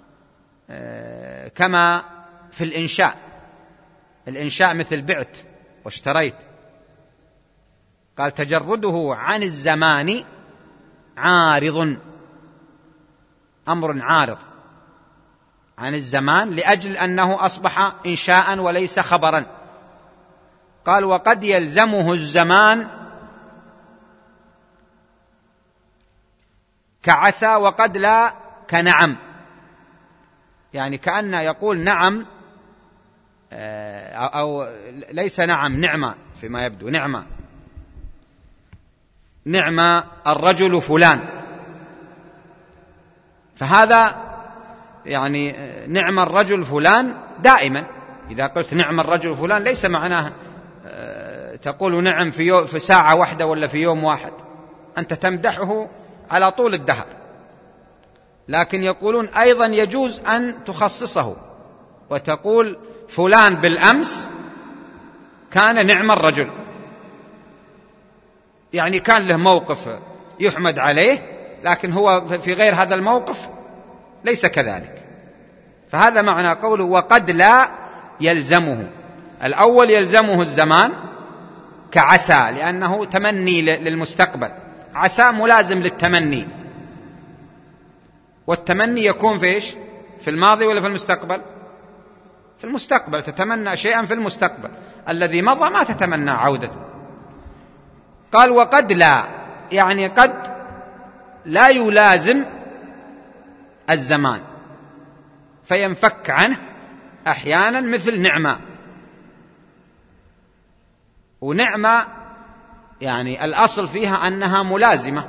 كما في الإنشاء. الإنشاء مثل بعت واشتريت، قال تجرده عن الزمان عارض، أمر عارض عن الزمان لأجل أنه أصبح إنشاء وليس خبرا. قال وقد يلزمه الزمان كعسى، وقد لا كنعم، يعني كأن يقول نعم أو ليس نعم، نعمة فيما يبدو، نعمة نعمة الرجل فلان. فهذا يعني نعم الرجل فلان دائما. إذا قلت نعم الرجل فلان ليس معناه تقول نعم في, يوم في ساعة واحدة ولا في يوم واحد، أنت تمدحه على طول الدهر. لكن يقولون أيضا يجوز أن تخصصه وتقول فلان بالأمس كان نعم الرجل، يعني كان له موقف يحمد عليه، لكن هو في غير هذا الموقف ليس كذلك. فهذا معنى قوله وقد لا يلزمه. الأول يلزمه الزمان كعسى، لأنه تمني للمستقبل، عسى ملازم للتمني، والتمني يكون في إيش؟ في الماضي ولا في المستقبل؟ في المستقبل، تتمنى شيئا في المستقبل، الذي مضى ما تتمنى عودته. قال وقد لا، يعني قد لا يلازم الزمان فينفك عنه أحيانا، مثل نعمة. ونعمة يعني الأصل فيها أنها ملازمة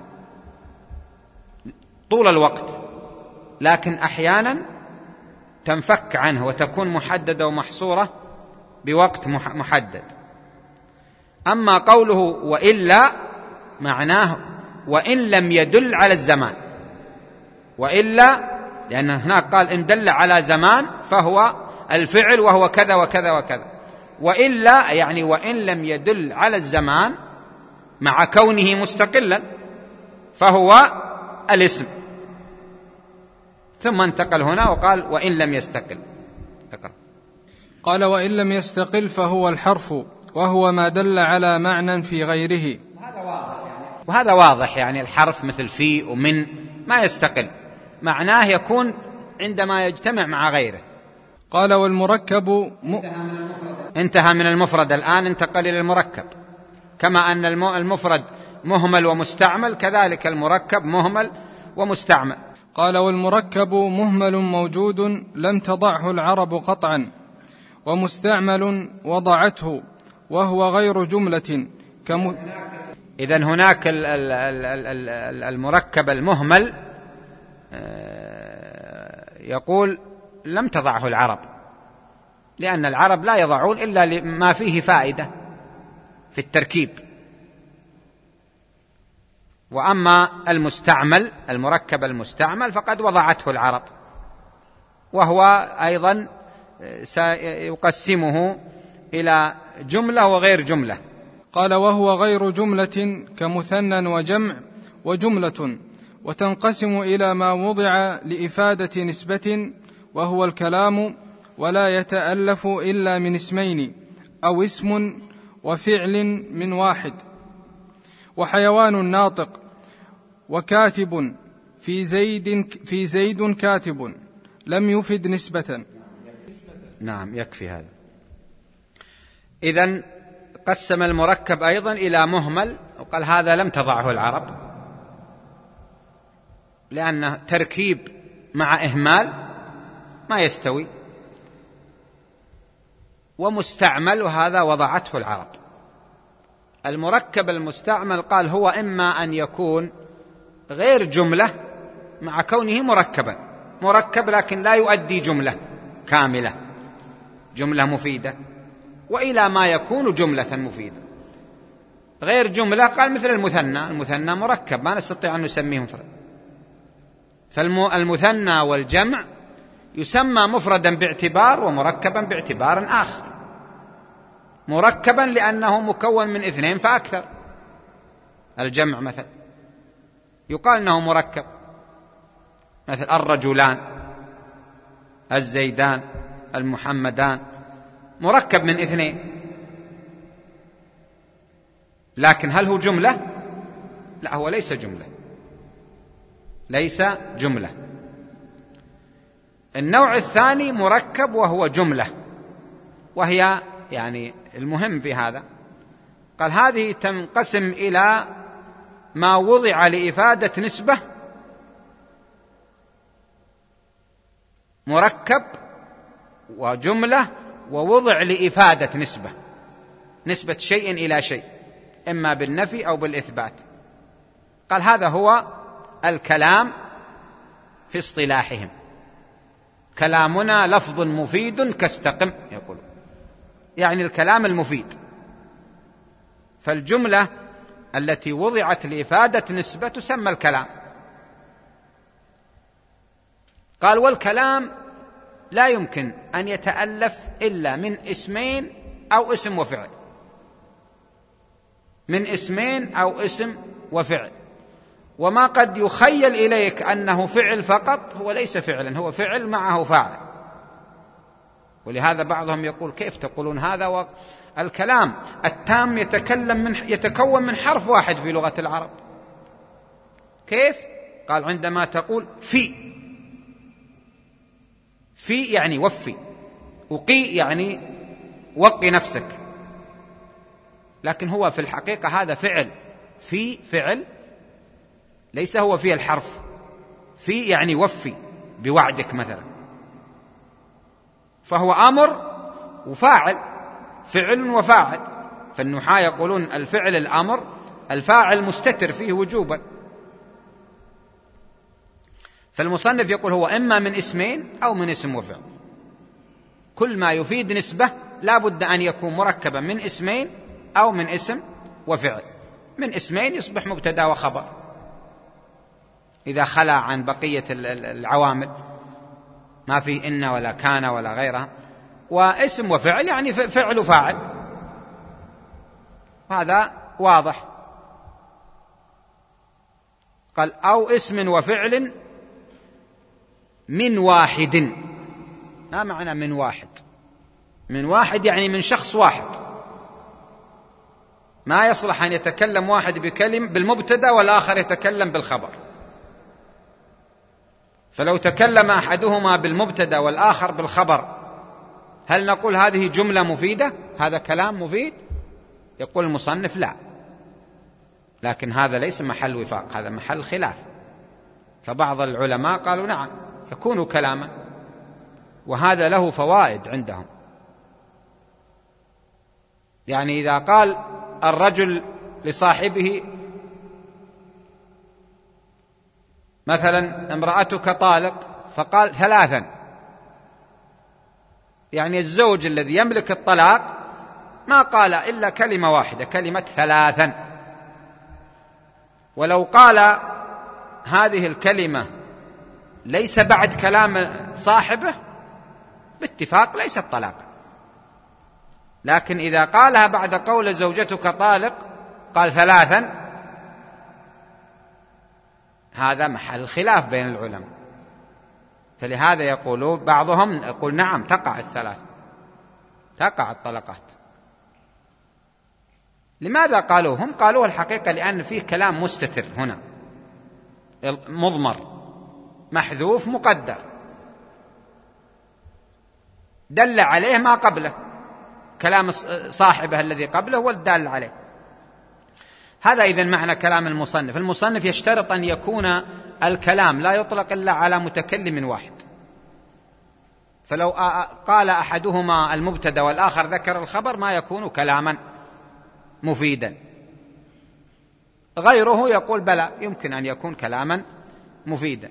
طول الوقت، لكن أحيانا تنفك عنه وتكون محددة ومحصورة بوقت محدد. أما قوله وإلا معناه وإن لم يدل على الزمان، وإلا لأن هناك قال إن دل على زمان فهو الفعل وهو كذا وكذا وكذا، وإلا يعني وإن لم يدل على الزمان مع كونه مستقلا فهو الاسم. ثم انتقل هنا وقال وإن لم يستقل. اقرأ. قال وإن لم يستقل فهو الحرف، وهو ما دل على معنى في غيره. وهذا واضح يعني, وهذا واضح يعني الحرف مثل في ومن ما يستقل، معناه يكون عندما يجتمع مع غيره. قال والمركب م... انتهى من المفرد، الآن انتقل إلى المركب. كما أن المفرد مهمل ومستعمل، كذلك المركب مهمل ومستعمل. قال والمركب مهمل موجود لم تضعه العرب قطعا، ومستعمل وضعته وهو غير جملة كم... إذن هناك المركب المهمل يقول لم تضعه العرب، لأن العرب لا يضعون إلا ما فيه فائدة في التركيب. وأما المستعمل المركب المستعمل فقد وضعته العرب، وهو أيضا سيقسمه إلى جملة وغير جملة. قال وهو غير جملة كمثنى وجمع وجملة، وتنقسم إلى ما وضع لإفادة نسبة وهو الكلام، ولا يتألف إلا من اسمين أو اسم وفعل من واحد. وحيوان ناطق وكاتب في زيد في زيد كاتب لم يفد نسبة. نعم يكفي هذا. إذن قسم المركب أيضا إلى مهمل، وقال هذا لم تضعه العرب لأنه تركيب مع إهمال ما يستوي، ومستعمل وهذا وضعته العرب. المركب المستعمل قال هو إما أن يكون غير جملة مع كونه مركبا، مركب لكن لا يؤدي جملة كاملة جملة مفيدة، وإلى ما يكون جملة مفيدة. غير جملة قال مثل المثنى، المثنى مركب ما نستطيع أن نسميه مفرد. فالمثنى والجمع يسمى مفردا باعتبار ومركبا باعتبار آخر. مركبا لأنه مكون من اثنين فأكثر، الجمع مثلا يقال أنه مركب، مثل الرجلان، الزيدان، المحمدان، مركب من اثنين. لكن هل هو جملة؟ لا، هو ليس جملة، ليس جملة. النوع الثاني مركب وهو جملة، وهي يعني المهم في هذا قال هذه تنقسم إلى ما وضع لإفادة نسبة، مركب وجملة ووضع لإفادة نسبة، نسبة شيء إلى شيء إما بالنفي أو بالإثبات. قال هذا هو الكلام في اصطلاحهم. كلامنا لفظ مفيد كاستقم يقول، يعني الكلام المفيد. فالجملة التي وضعت لإفادة نسبة تسمى الكلام. قال والكلام لا يمكن أن يتألف إلا من اسمين أو اسم وفعل، من اسمين أو اسم وفعل. وما قد يخيل إليك أنه فعل فقط هو ليس فعلا، هو فعل معه فاعل. ولهذا بعضهم يقول كيف تقولون هذا الكلام التام يتكلم من يتكون من حرف واحد في لغة العرب. كيف؟ قال عندما تقول في، في يعني وفي، وقي يعني وقي نفسك، لكن هو في الحقيقة هذا فعل، في فعل ليس هو في الحرف، في يعني وفي بوعدك مثلا، فهو أمر وفاعل، فعل وفاعل. فالنحاة يقولون الفعل الأمر، الفاعل مستتر فيه وجوبا. فالمصنف يقول هو إما من اسمين أو من اسم وفعل، كل ما يفيد نسبة لا بد أن يكون مركبا من اسمين أو من اسم وفعل. من اسمين يصبح مبتدا وخبر إذا خلا عن بقية العوامل، ما فيه إن ولا كان ولا غيرها. واسم وفعل يعني فعل وفاعل، هذا واضح. قال أو اسم وفعل من واحد. ما معنى من واحد؟ من واحد يعني من شخص واحد، ما يصلح أن يتكلم واحد بكلم بالمبتدأ والآخر يتكلم بالخبر. فلو تكلم أحدهما بالمبتدأ والآخر بالخبر، هل نقول هذه جملة مفيدة؟ هذا كلام مفيد؟ يقول المصنف لا، لكن هذا ليس محل وفاق، هذا محل خلاف. فبعض العلماء قالوا نعم يكون كلاما، وهذا له فوائد عندهم. يعني إذا قال الرجل لصاحبه مثلا امرأتك طالق، فقال ثلاثا، يعني الزوج الذي يملك الطلاق ما قال إلا كلمة واحدة، كلمة ثلاثا. ولو قال هذه الكلمة ليس بعد كلام صاحبه باتفاق ليست طلاقا، لكن إذا قالها بعد قول زوجتك طالق قال ثلاثا، هذا محل خلاف بين العلماء. فلهذا يقولون بعضهم يقول نعم تقع الثلاث، تقع الطلقات. لماذا قالوا؟ هم قالوا الحقيقة لأن فيه كلام مستتر هنا، مضمر محذوف مقدر، دل عليه ما قبله، كلام صاحبه الذي قبله هو الدال عليه. هذا إذن معنى كلام المصنف. المصنف يشترط أن يكون الكلام لا يطلق إلا على متكلم واحد، فلو قال أحدهما المبتدأ والآخر ذكر الخبر ما يكون كلاما مفيدا. غيره يقول بلى يمكن أن يكون كلاما مفيدا.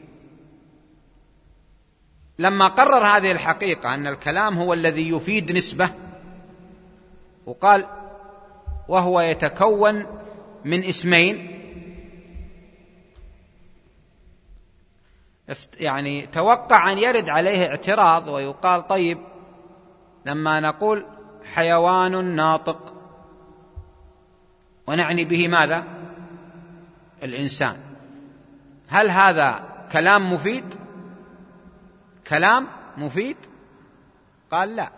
لما قرر هذه الحقيقة أن الكلام هو الذي يفيد نسبة، وقال وهو يتكون من اسمين، يعني توقع أن يرد عليه اعتراض ويقال طيب لما نقول حيوان ناطق ونعني به ماذا؟ الإنسان، هل هذا كلام مفيد؟ كلام مفيد؟ قال لا،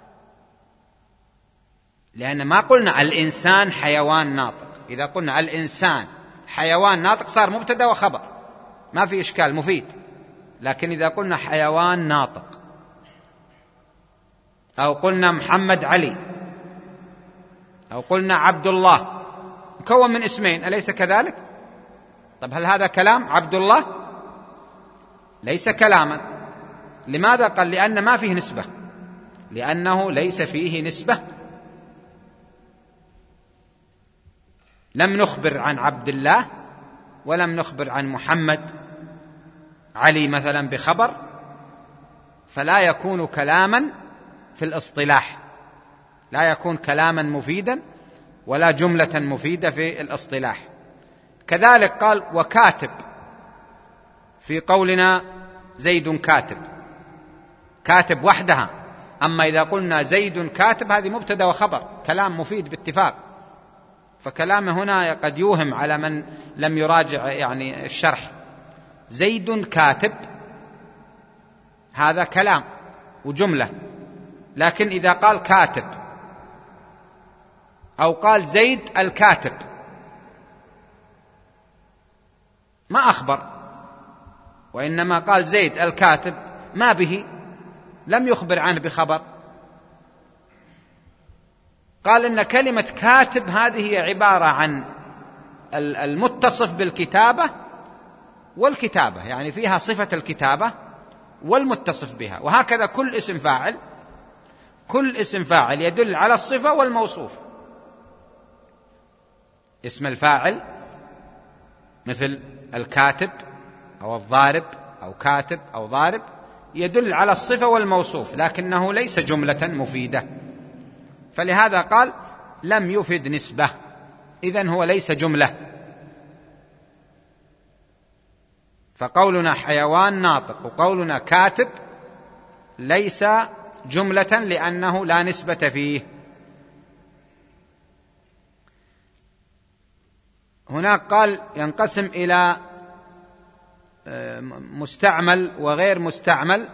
لأن ما قلنا الإنسان حيوان ناطق. إذا قلنا الإنسان حيوان ناطق صار مبتدأ وخبر، ما في إشكال، مفيد. لكن إذا قلنا حيوان ناطق أو قلنا محمد علي أو قلنا عبد الله مكون من اسمين، أليس كذلك؟ طب هل هذا كلام عبد الله؟ ليس كلاما. لماذا؟ قال لأن ما فيه نسبة، لأنه ليس فيه نسبة. لم نخبر عن عبد الله ولم نخبر عن محمد علي مثلا بخبر، فلا يكون كلاما في الاصطلاح، لا يكون كلاما مفيدا ولا جملة مفيدة في الاصطلاح. كذلك قال وكاتب، في قولنا زيد كاتب، كاتب وحدها. أما إذا قلنا زيد كاتب هذه مبتدأ وخبر، كلام مفيد باتفاق. فكلامه هنا قد يوهم على من لم يراجع يعني الشرح. زيد كاتب هذا كلام وجملة، لكن إذا قال كاتب أو قال زيد الكاتب ما أخبر، وإنما قال زيد الكاتب ما به، لم يخبر عنه بخبر. قال إن كلمة كاتب هذه هي عبارة عن المتصف بالكتابة والكتابة، يعني فيها صفة الكتابة والمتصف بها. وهكذا كل اسم فاعل، كل اسم فاعل يدل على الصفة والموصوف. اسم الفاعل مثل الكاتب أو الضارب أو كاتب أو ضارب يدل على الصفة والموصوف، لكنه ليس جملة مفيدة، فلهذا قال لم يفد نسبة، إذن هو ليس جملة. فقولنا حيوان ناطق وقولنا كاتب ليس جملة لأنه لا نسبة فيه. هناك قال ينقسم إلى مستعمل وغير مستعمل.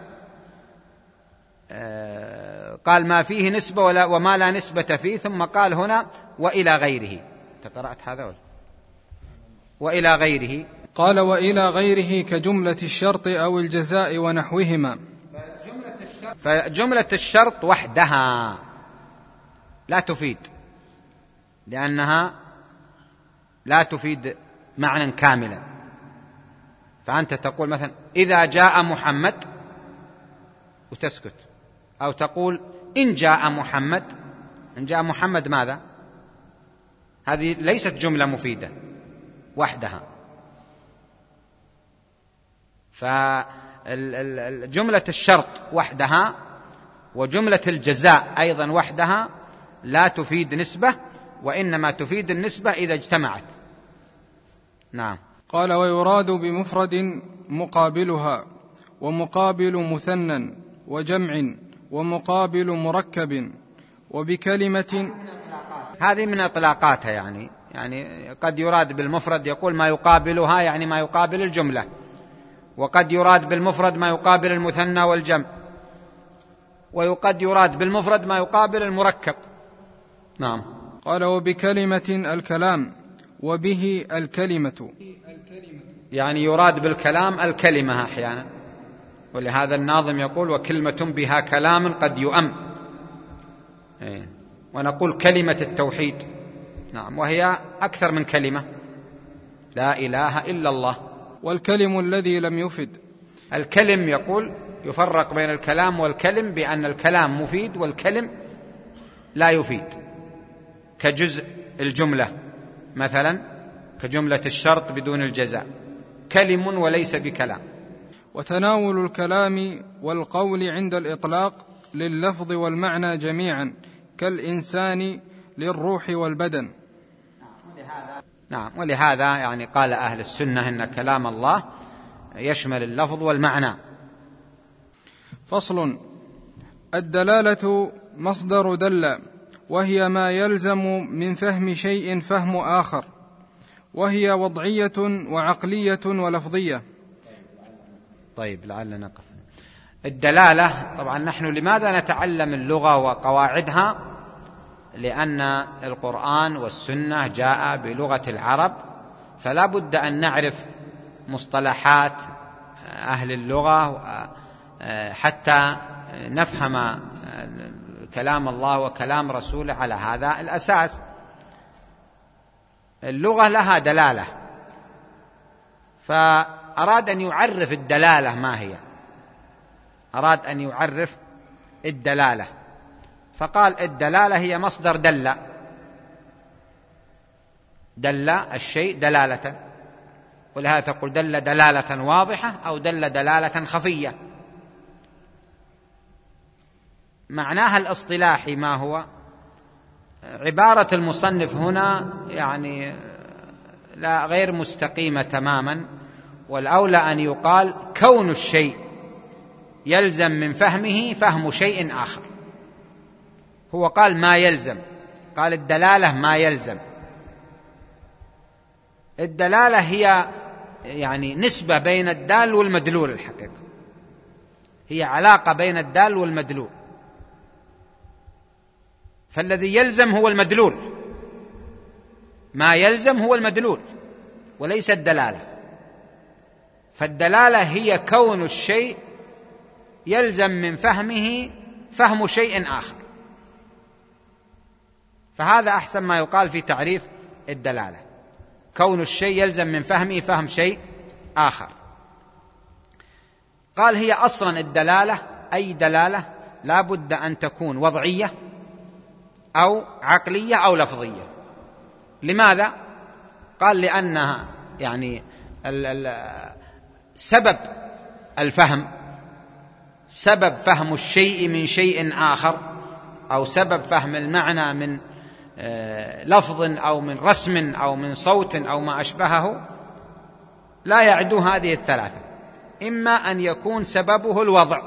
قال ما فيه نسبة ولا وما لا نسبة فيه، ثم قال هنا وإلى غيره. تقرأت هذا ولا؟ وإلى غيره. قال وإلى غيره كجملة الشرط أو الجزاء ونحوهما. فجملة الشرط وحدها لا تفيد، لأنها لا تفيد معنى كاملا. فأنت تقول مثلا إذا جاء محمد وتسكت، أو تقول إن جاء محمد. إن جاء محمد ماذا؟ هذه ليست جملة مفيدة وحدها. فجملة الشرط وحدها وجملة الجزاء أيضا وحدها لا تفيد نسبة، وإنما تفيد النسبة إذا اجتمعت. نعم. قال ويراد بمفرد مقابلها، ومقابل مثنى وجمع، ومقابل مركب، وبكلمة. هذه من إطلاقاتها، يعني يعني قد يراد بالمفرد يقول ما يقابلها، يعني ما يقابل الجملة، وقد يراد بالمفرد ما يقابل المثنى والجمع، وقد يراد بالمفرد ما يقابل المركب. نعم. قال وبكلمة الكلام، وبه الكلمة، يعني يراد بالكلام الكلمة أحيانا، ولهذا الناظم يقول وكلمة بها كلام قد يؤم، ونقول كلمة التوحيد. نعم. وهي أكثر من كلمة، لا إله إلا الله. والكلم الذي لم يفد. الكلم يقول يفرق بين الكلام والكلم بأن الكلام مفيد والكلم لا يفيد، كجزء الجملة مثلا، كجملة الشرط بدون الجزاء، كلم وليس بكلام. وتناول الكلام والقول عند الإطلاق لللفظ والمعنى جميعا، كالإنسان للروح والبدن. نعم. ولهذا يعني قال أهل السنة إن كلام الله يشمل اللفظ والمعنى. فصل. الدلالة مصدر دل، وهي ما يلزم من فهم شيء فهم آخر، وهي وضعية وعقلية ولفظية. طيب لعلنا نقف. الدلالة طبعا نحن لماذا نتعلم اللغة وقواعدها؟ لأن القرآن والسنة جاء بلغة العرب، فلا بد أن نعرف مصطلحات أهل اللغة حتى نفهم كلام الله وكلام رسوله على هذا الأساس. اللغة لها دلالة، فأراد أن يعرف الدلالة ما هي، أراد أن يعرف الدلالة، فقال الدلالة هي مصدر دل، دل الشيء دلالة، ولهذا تقول دل دلالة واضحة أو دل دلالة خفية. معناها الاصطلاحي ما هو؟ عبارة المصنف هنا يعني لا غير مستقيمة تماما، والأولى أن يقال كون الشيء يلزم من فهمه فهم شيء آخر. هو قال ما يلزم، قال الدلالة ما يلزم. الدلالة هي يعني نسبة بين الدال والمدلول، الحقيقة هي علاقة بين الدال والمدلول، فالذي يلزم هو المدلول ما يلزم هو المدلول وليس الدلالة. فالدلالة هي كون الشيء يلزم من فهمه فهم شيء آخر، فهذا أحسن ما يقال في تعريف الدلالة، كون الشيء يلزم من فهمه فهم شيء آخر. قال هي أصلا الدلالة أي دلالة لا بد أن تكون وضعية أو عقلية أو لفظية. لماذا؟ قال لأنها يعني سبب الفهم، سبب فهم الشيء من شيء آخر، أو سبب فهم المعنى من لفظ أو من رسم أو من صوت أو ما أشبهه، لا يعدو هذه الثلاثة، إما أن يكون سببه الوضع،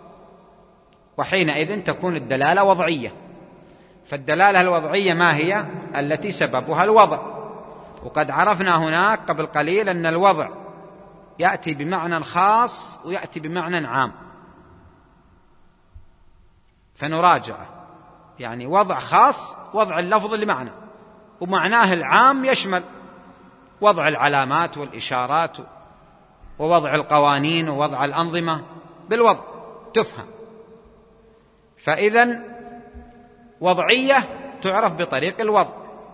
وحينئذ تكون الدلالة وضعية. فالدلالة الوضعية ما هي؟ التي سببها الوضع. وقد عرفنا هناك قبل قليل أن الوضع يأتي بمعنى خاص ويأتي بمعنى عام، فنراجعه. يعني وضع خاص وضع اللفظ لمعنى، ومعناه العام يشمل وضع العلامات والإشارات ووضع القوانين ووضع الأنظمة، بالوضع تفهم. فإذن وضعية تعرف بطريق الوضع،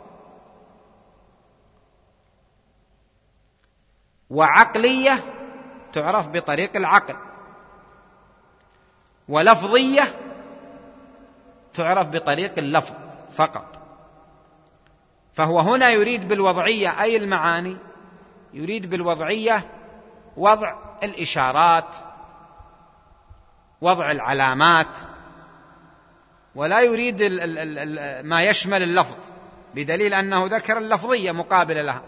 وعقلية تعرف بطريق العقل، ولفظية تعرف بطريق اللفظ فقط. فهو هنا يريد بالوضعية أي المعاني، يريد بالوضعية وضع الإشارات، وضع العلامات، ولا يريد ما يشمل اللفظ، بدليل أنه ذكر اللفظية مقابلة لها.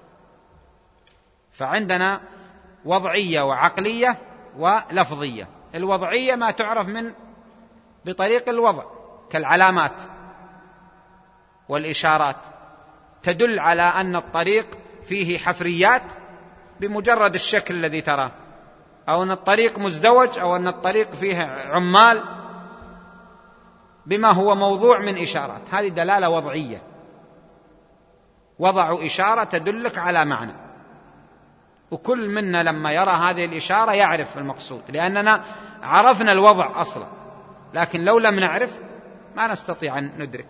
فعندنا وضعية وعقلية ولفظية. الوضعية ما تعرف من بطريق الوضع، كالعلامات والإشارات، تدل على أن الطريق فيه حفريات بمجرد الشكل الذي تراه، أو أن الطريق مزدوج، أو أن الطريق فيه عمال بما هو موضوع من إشارات. هذه دلالة وضعية، وضعوا إشارة تدلك على معنى، وكل منا لما يرى هذه الإشارة يعرف المقصود، لأننا عرفنا الوضع أصلا، لكن لو لم نعرف ما نستطيع أن ندرك.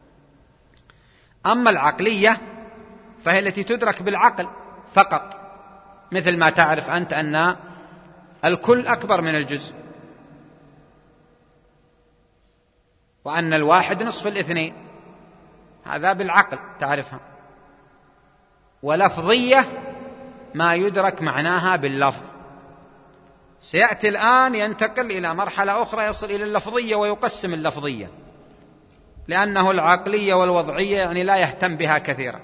أما العقلية فهي التي تدرك بالعقل فقط، مثل ما تعرف أنت أن الكل أكبر من الجزء، وأن الواحد نصف الاثنين، هذا بالعقل تعرفها. ولفظية ما يدرك معناها باللفظ. سيأتي الآن ينتقل إلى مرحلة أخرى يصل إلى اللفظية ويقسم اللفظية، لأنه العقلية والوضعية يعني لا يهتم بها كثيرا.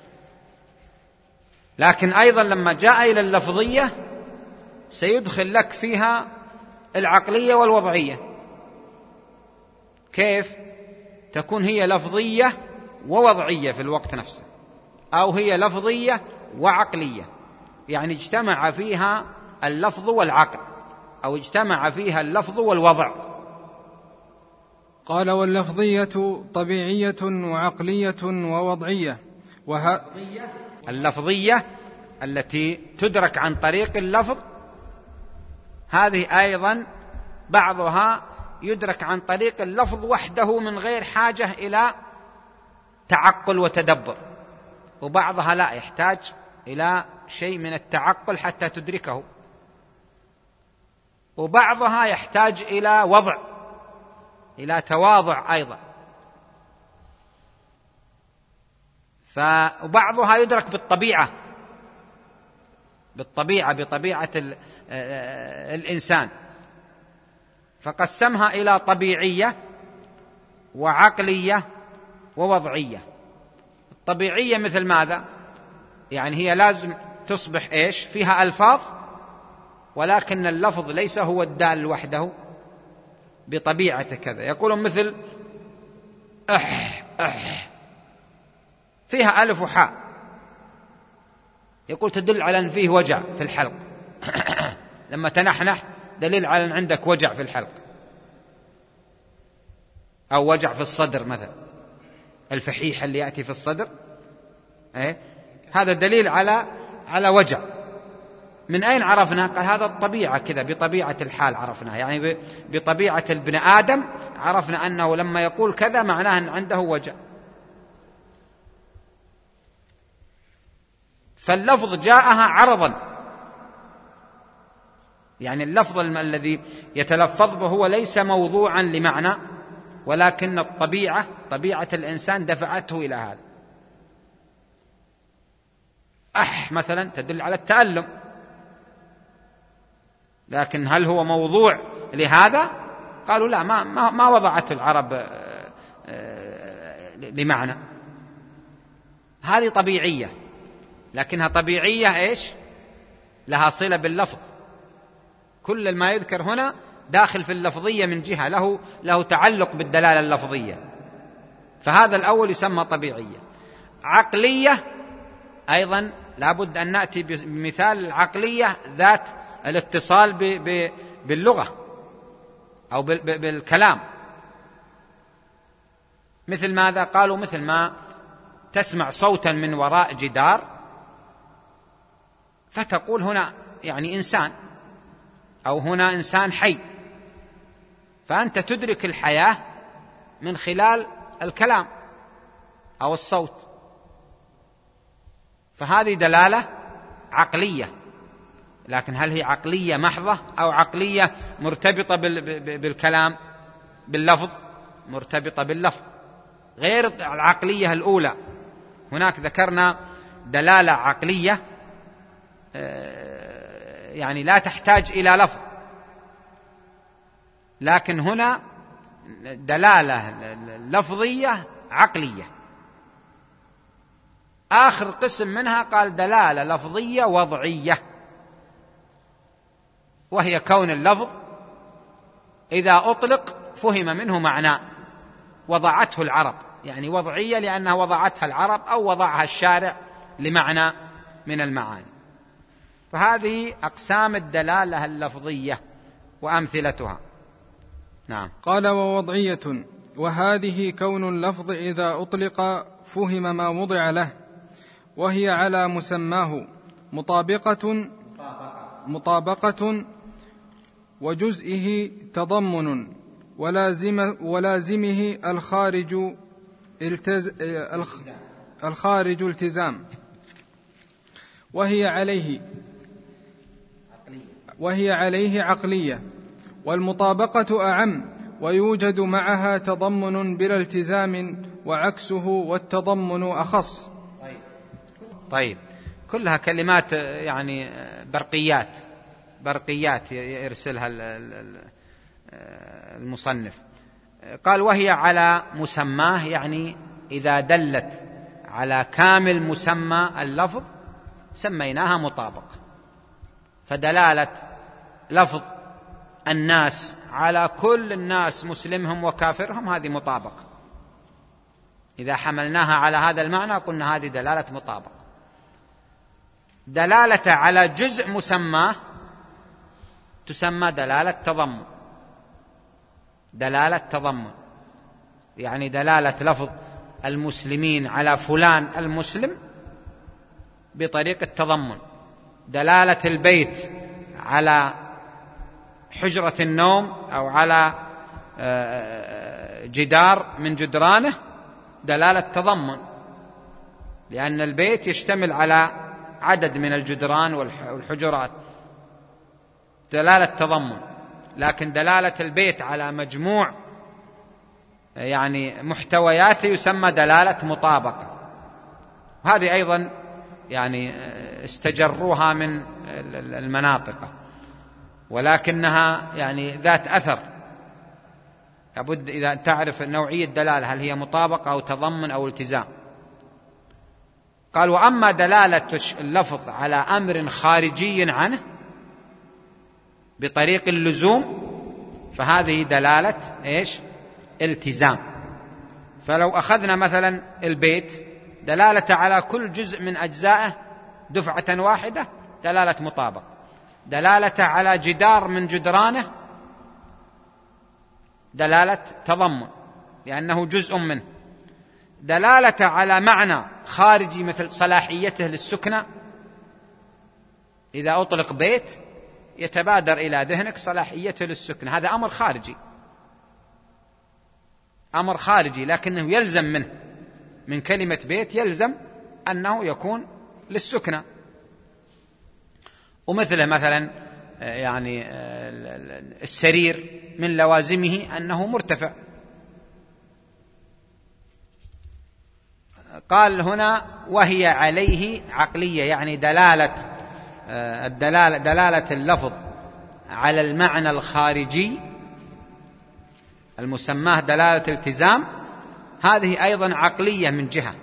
لكن أيضا لما جاء إلى اللفظية سيدخل لك فيها العقلية والوضعية. كيف؟ تكون هي لفظية ووضعية في الوقت نفسه، أو هي لفظية وعقلية، يعني اجتمع فيها اللفظ والعقل، أو اجتمع فيها اللفظ والوضع. قال واللفظية طبيعية وعقلية ووضعية. وه... اللفظية التي تدرك عن طريق اللفظ، هذه أيضا بعضها يدرك عن طريق اللفظ وحده من غير حاجة إلى تعقل وتدبر، وبعضها لا، يحتاج إلى شيء من التعقل حتى تدركه، وبعضها يحتاج إلى وضع، إلى تواضع أيضا. فبعضها يدرك بالطبيعة، بالطبيعة بطبيعة الإنسان، فقسمها إلى طبيعية وعقلية ووضعية. الطبيعية مثل ماذا؟ يعني هي لازم تصبح إيش؟ فيها ألفاظ، ولكن اللفظ ليس هو الدال وحده بطبيعته كذا. يقولون مثل أح أح، فيها ألف وحاء، يقول تدل على أن فيه وجع في الحلق لما تنحنح دليل على أن عندك وجع في الحلق، أو وجع في الصدر مثلا، الفحيح اللي يأتي في الصدر إيه؟ هذا دليل على على وجع. من أين عرفنا؟ قال هذا الطبيعة كذا، بطبيعة الحال عرفناه، يعني بطبيعة البني آدم عرفنا أنه لما يقول كذا معناه أن عنده وجع. فاللفظ جاءها عرضا، يعني اللفظ الذي يتلفظ به هو ليس موضوعا لمعنى، ولكن الطبيعة طبيعة الإنسان دفعته إلى هذا. أح مثلا تدل على التألم، لكن هل هو موضوع لهذا؟ قالوا لا، ما, ما, ما وضعته العرب لمعنى. هذه طبيعية، لكنها طبيعية إيش؟ لها صلة باللفظ. كل ما يذكر هنا داخل في اللفظية من جهة، له, له تعلق بالدلالة اللفظية. فهذا الأول يسمى طبيعية. عقلية أيضا لابد أن نأتي بمثال العقلية ذات الاتصال باللغة أو بالكلام. مثل ماذا؟ قالوا مثل ما تسمع صوتا من وراء جدار فتقول هنا يعني إنسان، أو هنا إنسان حي، فأنت تدرك الحياة من خلال الكلام أو الصوت. فهذه دلالة عقلية، لكن هل هي عقلية محضة أو عقلية مرتبطة بالكلام باللفظ؟ مرتبطة باللفظ، غير العقلية الأولى. هناك ذكرنا دلالة عقلية يعني لا تحتاج إلى لفظ، لكن هنا دلالة لفظية عقلية. آخر قسم منها قال دلالة لفظية وضعية، وهي كون اللفظ إذا أطلق فهم منه معنى وضعته العرب، يعني وضعية لأنها وضعتها العرب أو وضعها الشارع لمعنى من المعاني. فهذه أقسام الدلالة اللفظية وأمثلتها. نعم. قال ووضعية، وهذه كون اللفظ إذا أطلق فهم ما وضع له، وهي على مسماه مطابقة مطابقة وجزئه تضمن، ولازم ولازمه الخارج التز الخارج التزام، وهي عليه وهي عليه عقلية. والمطابقة أعم، ويوجد معها تضمن بلا التزام، وعكسه والتضمن أخص. طيب، كلها كلمات يعني برقيات برقيات يرسلها المصنف. قال وهي على مسماه، يعني إذا دلت على كامل مسمى اللفظ سميناها مطابقة. فدلالة لفظ الناس على كل الناس مسلمهم وكافرهم هذه مطابقة، إذا حملناها على هذا المعنى قلنا هذه دلالة مطابقة. دلالة على جزء مسماه تسمى دلالة تضمن. دلالة تضمن يعني دلالة لفظ المسلمين على فلان المسلم بطريق التضمن. دلالة البيت على حجرة النوم أو على جدار من جدرانه دلالة تضمن، لأن البيت يشتمل على عدد من الجدران والحجرات، دلالة تضمن. لكن دلالة البيت على مجموع يعني محتوياته يسمى دلالة مطابقة. هذه أيضا يعني استجروها من المناطق، ولكنها يعني ذات أثر. لابد إذا تعرف نوعية الدلالة هل هي مطابقة أو تضمن أو التزام. قال وأما دلالة اللفظ على أمر خارجي عنه بطريق اللزوم فهذه دلالة إيش؟ التزام. فلو أخذنا مثلا البيت دلالة على كل جزء من أجزائه دفعة واحدة دلالة مطابقة. دلالة على جدار من جدرانه دلالة تضمن لأنه جزء منه. دلالة على معنى خارجي مثل صلاحيته للسكنة، إذا أطلق بيت يتبادر إلى ذهنك صلاحيته للسكنة، هذا أمر خارجي، أمر خارجي، لكنه يلزم منه، من كلمة بيت يلزم أنه يكون للسكنة. ومثله مثلا يعني السرير من لوازمه أنه مرتفع. قال هنا وهي عليه عقلية، يعني دلالة الدلالة دلالة اللفظ على المعنى الخارجي المسماه دلالة التزام، هذه أيضا عقلية من جهة.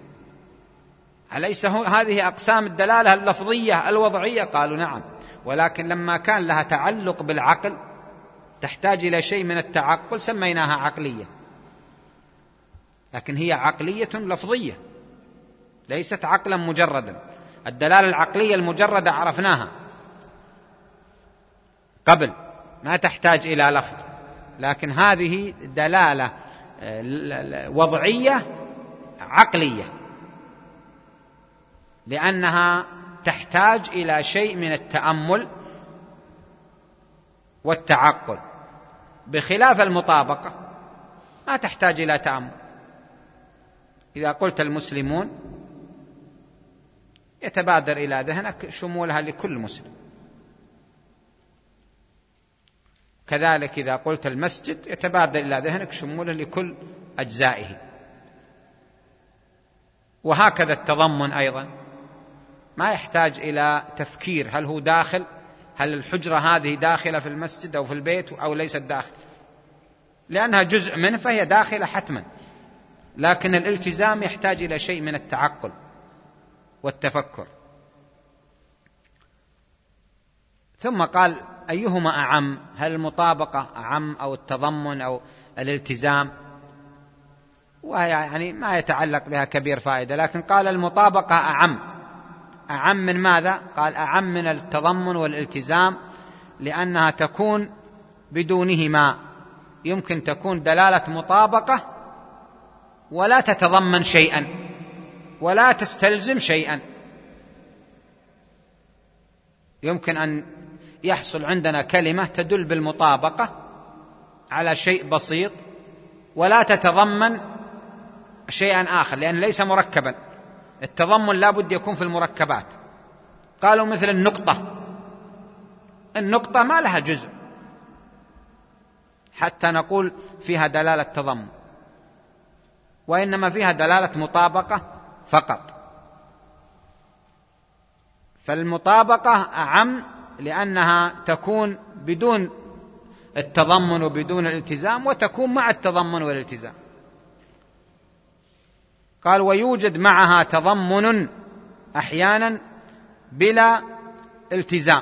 أليس هذه أقسام الدلالة اللفظية الوضعية؟ قالوا نعم، ولكن لما كان لها تعلق بالعقل تحتاج إلى شيء من التعقل سميناها عقلية، لكن هي عقلية لفظية ليست عقلا مجردا. الدلالة العقلية المجردة عرفناها قبل، ما تحتاج إلى لفظ، لكن هذه دلالة وضعية عقلية لأنها تحتاج إلى شيء من التأمل والتعقل، بخلاف المطابقة ما تحتاج إلى تأمل. إذا قلت المسلمون يتبادر إلى ذهنك شمولها لكل مسلم، كذلك إذا قلت المسجد يتبادر إلى ذهنك شموله لكل أجزائه، وهكذا التضمن أيضا ما يحتاج إلى تفكير هل هو داخل، هل الحجرة هذه داخلة في المسجد أو في البيت أو ليست داخل، لأنها جزء منه فهي داخلة حتما. لكن الالتزام يحتاج إلى شيء من التعقل والتفكر. ثم قال أيهما أعم، هل المطابقة أعم أو التضمن أو الالتزام؟ وهي يعني ما يتعلق بها كبير فائدة، لكن قال المطابقة أعم. أعم من ماذا؟ قال أعم من التضمن والالتزام، لأنها تكون بدونهما، يمكن تكون دلالة مطابقة ولا تتضمن شيئا ولا تستلزم شيئا. يمكن أن يحصل عندنا كلمة تدل بالمطابقة على شيء بسيط ولا تتضمن شيئا آخر، لأن ليس مركبا. التضمن لا بد يكون في المركبات. قالوا مثل النقطة، النقطة ما لها جزء حتى نقول فيها دلالة تضمن، وإنما فيها دلالة مطابقة فقط. فالمطابقة أعم لأنها تكون بدون التضمن وبدون الالتزام، وتكون مع التضمن والالتزام. قال ويوجد معها تضمن أحيانا بلا التزام،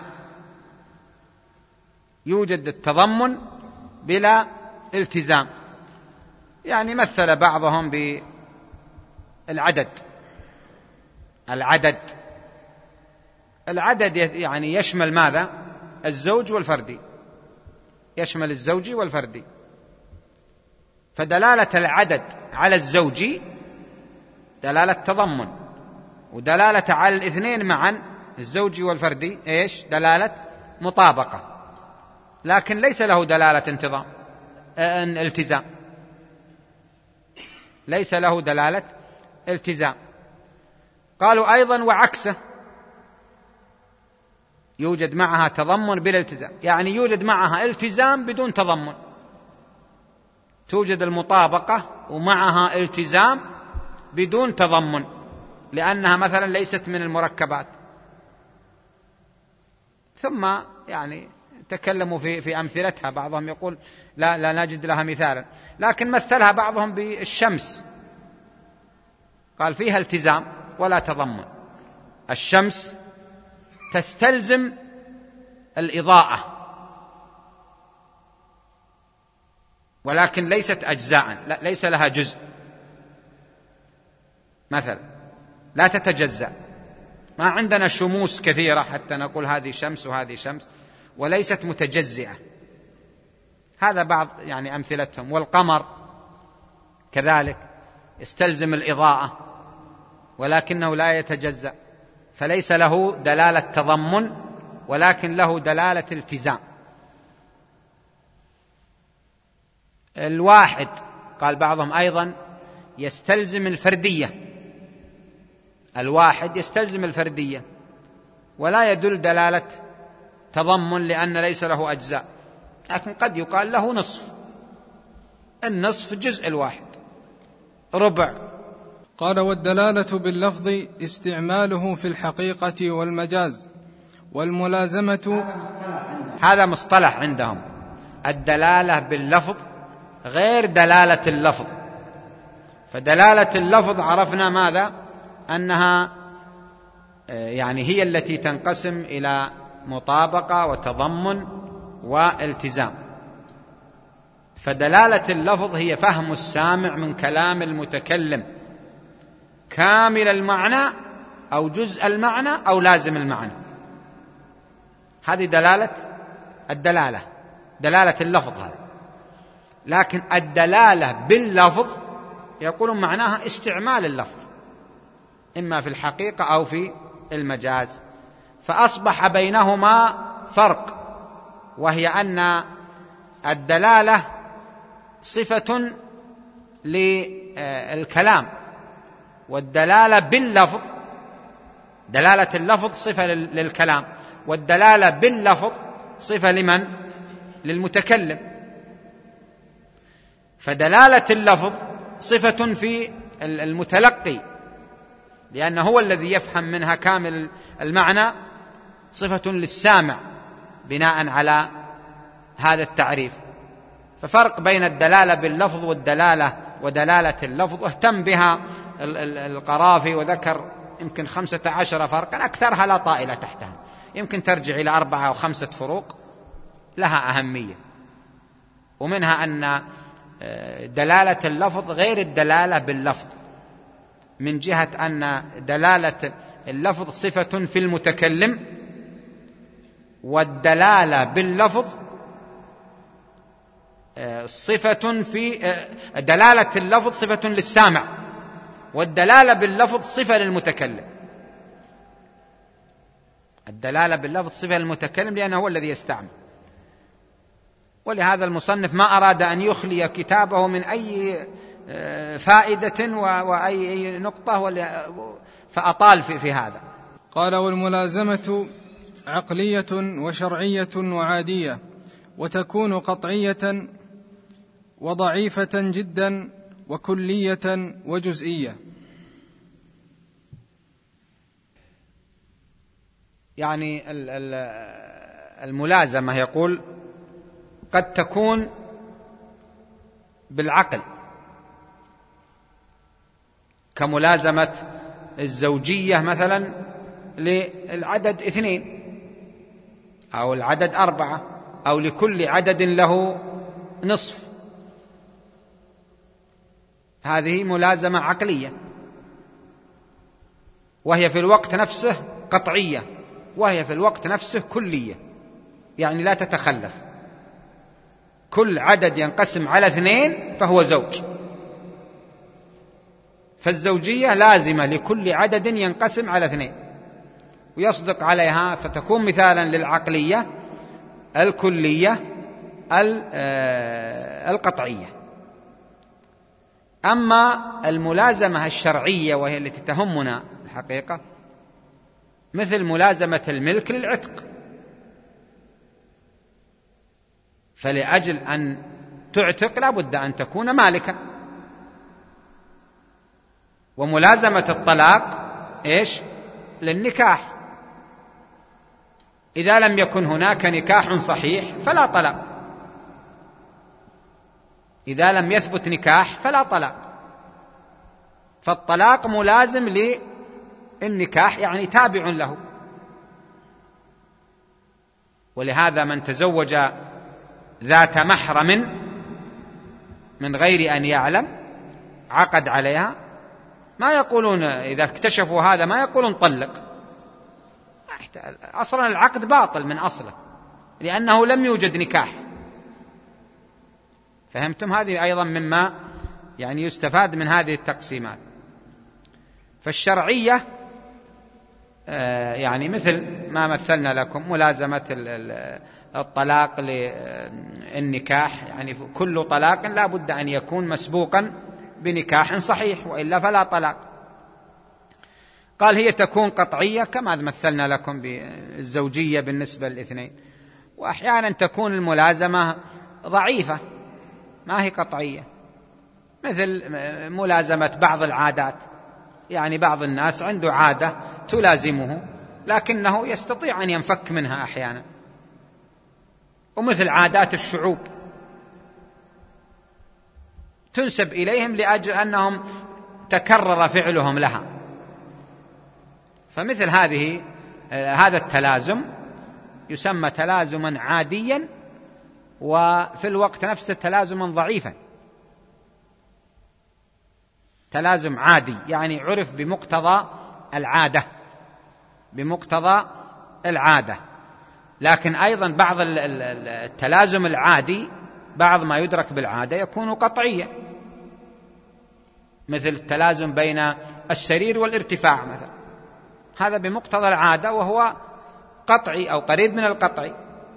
يوجد التضمن بلا التزام. يعني مثل بعضهم بالعدد. العدد العدد يعني يشمل ماذا؟ الزوج والفردي، يشمل الزوجي والفردي. فدلالة العدد على الزوجي دلالة تضمن، ودلالة على الاثنين معا الزوجي والفردي ايش؟ دلالة مطابقة، لكن ليس له دلالة انتظام التزام، ليس له دلالة التزام. قالوا أيضا وعكسه، يوجد معها تضمن بلا التزام، يعني يوجد معها التزام بدون تضمن. توجد المطابقة ومعها التزام بدون تضمن، لأنها مثلا ليست من المركبات. ثم يعني تكلموا في في أمثلتها، بعضهم يقول لا لا نجد لها مثالا، لكن مثلها بعضهم بالشمس، قال فيها التزام ولا تضمن. الشمس تستلزم الإضاءة ولكن ليست أجزاء، لا ليس لها جزء، مثلا لا تتجزأ. ما عندنا شموس كثيرة حتى نقول هذه شمس وهذه شمس، وليست متجزئة. هذا بعض يعني أمثلتهم. والقمر كذلك يستلزم الإضاءة ولكنه لا يتجزأ، فليس له دلالة تضمن ولكن له دلالة التزام. الواحد قال بعضهم أيضا يستلزم الفردية، الواحد يستلزم الفردية ولا يدل دلالة تضمن لأن ليس له أجزاء، لكن قد يقال له نصف، النصف جزء الواحد، ربع. قال: والدلالة باللفظ استعماله في الحقيقة والمجاز، والملازمة. هذا مصطلح عندهم، الدلالة باللفظ غير دلالة اللفظ. فدلالة اللفظ عرفنا ماذا؟ أنها يعني هي التي تنقسم إلى مطابقة وتضمن والتزام. فدلالة اللفظ هي فهم السامع من كلام المتكلم كامل المعنى أو جزء المعنى أو لازم المعنى، هذه دلالة الدلالة، دلالة اللفظ هذا. لكن الدلالة باللفظ يقولون معناها استعمال اللفظ إما في الحقيقة أو في المجاز. فأصبح بينهما فرق، وهي أن الدلالة صفة للكلام، والدلالة باللفظ، دلالة اللفظ صفة للكلام، والدلالة باللفظ صفة لمن؟ للمتكلم. فدلالة اللفظ صفة في المتلقي لأنه هو الذي يفهم منها كامل المعنى، صفة للسامع بناء على هذا التعريف. ففرق بين الدلالة باللفظ والدلالة ودلالة اللفظ، واهتم بها القرافي وذكر يمكن خمسة عشر فرقا، أكثرها لا طائلة تحتها، يمكن ترجع إلى أربعة أو خمسة فروق لها أهمية. ومنها أن دلالة اللفظ غير الدلالة باللفظ، من جهة أن دلالة اللفظ صفة في المتكلم، والدلالة باللفظ صفة في دلالة اللفظ صفة للسامع، والدلالة باللفظ صفة للمتكلم. الدلالة باللفظ صفة للمتكلم لأنه هو الذي يستعمل. ولهذا المصنف ما أراد أن يخلي كتابه من أي فائدة وأي نقطة، فأطال في هذا. قال: والملازمة عقلية وشرعية وعادية، وتكون قطعية وضعيفة جدا وكلية وجزئية. يعني الملازمة يقول قد تكون بالعقل كملازمة الزوجية مثلا للعدد اثنين أو العدد أربعة أو لكل عدد له نصف، هذه ملازمة عقلية، وهي في الوقت نفسه قطعية، وهي في الوقت نفسه كلية، يعني لا تتخلف. كل عدد ينقسم على اثنين فهو زوج، فالزوجية لازمة لكل عدد ينقسم على اثنين ويصدق عليها، فتكون مثالا للعقلية الكلية القطعية. أما الملازمة الشرعية وهي التي تهمنا الحقيقة، مثل ملازمة الملك للعتق، فلأجل أن تعتق لابد أن تكون مالكا. وملازمة الطلاق إيش؟ للنكاح، إذا لم يكن هناك نكاح صحيح فلا طلاق، إذا لم يثبت نكاح فلا طلاق. فالطلاق ملازم للنكاح، يعني تابع له. ولهذا من تزوج ذات محرم من غير أن يعلم عقد عليها، ما يقولون إذا اكتشفوا هذا ما يقولون طلق، أصلا العقد باطل من أصله لأنه لم يوجد نكاح. فهمتم؟ هذه أيضا مما يعني يستفاد من هذه التقسيمات. فالشرعية يعني مثل ما مثلنا لكم ملازمة الطلاق للنكاح، يعني كل طلاق لا بد أن يكون مسبوقا بنكاح صحيح وإلا فلا طلاق. قال هي تكون قطعية كما مثلنا لكم بالزوجية بالنسبة للاثنين، وأحيانا تكون الملازمة ضعيفة ما هي قطعية، مثل ملازمة بعض العادات، يعني بعض الناس عنده عادة تلازمه لكنه يستطيع أن ينفك منها أحيانا، ومثل عادات الشعوب تنسب إليهم لأجل أنهم تكرر فعلهم لها. فمثل هذه هذا التلازم يسمى تلازما عاديا، وفي الوقت نفسه تلازما ضعيفا. تلازم عادي يعني عرف بمقتضى العادة، بمقتضى العادة. لكن أيضا بعض التلازم العادي بعض ما يدرك بالعادة يكون قطعيا، مثل التلازم بين السرير والارتفاع مثلا، هذا بمقتضى العادة وهو قطعي أو قريب من القطعي.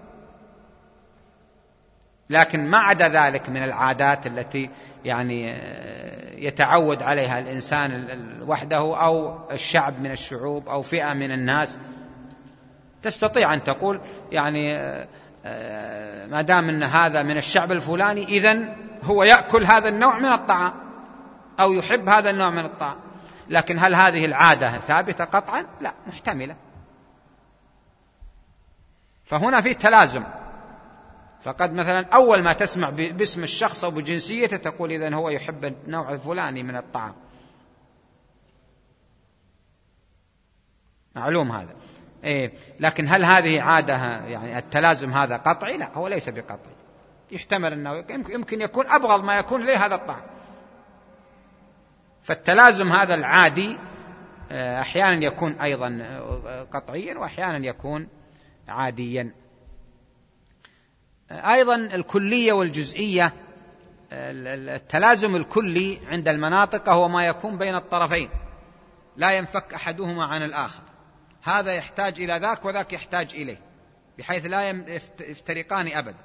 لكن ما عدا ذلك من العادات التي يعني يتعود عليها الإنسان وحده أو الشعب من الشعوب أو فئة من الناس، تستطيع أن تقول يعني ما دام أن هذا من الشعب الفلاني إذن هو يأكل هذا النوع من الطعام أو يحب هذا النوع من الطعام. لكن هل هذه العادة ثابتة قطعا؟ لا، محتملة. فهنا في تلازم. فقد مثلا أول ما تسمع باسم الشخص أو بجنسيته تقول إذن هو يحب النوع الفلاني من الطعام، معلوم هذا. إيه، لكن هل هذه عادة يعني التلازم هذا قطعي؟ لا، هو ليس بقطعي، يحتمل أنه يمكن يكون أبغض ما يكون إليه هذا الطعام. فالتلازم هذا العادي أحيانا يكون أيضا قطعيا وأحيانا يكون عاديا. أيضا الكلية والجزئية. التلازم الكلي عند المناطق هو ما يكون بين الطرفين لا ينفك أحدهما عن الآخر، هذا يحتاج إلى ذاك وذاك يحتاج إليه بحيث لا يفترقان أبدا.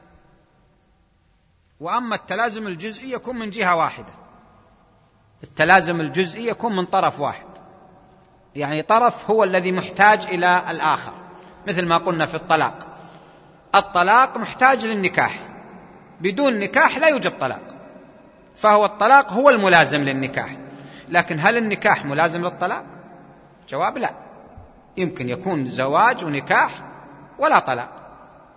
وأما التلازم الجزئي يكون من جهة واحدة، التلازم الجزئي يكون من طرف واحد، يعني طرف هو الذي محتاج إلى الآخر، مثل ما قلنا في الطلاق. الطلاق محتاج للنكاح، بدون نكاح لا يوجد طلاق، فهو الطلاق هو الملازم للنكاح. لكن هل النكاح ملازم للطلاق؟ جواب لا، يمكن يكون زواج ونكاح ولا طلاق.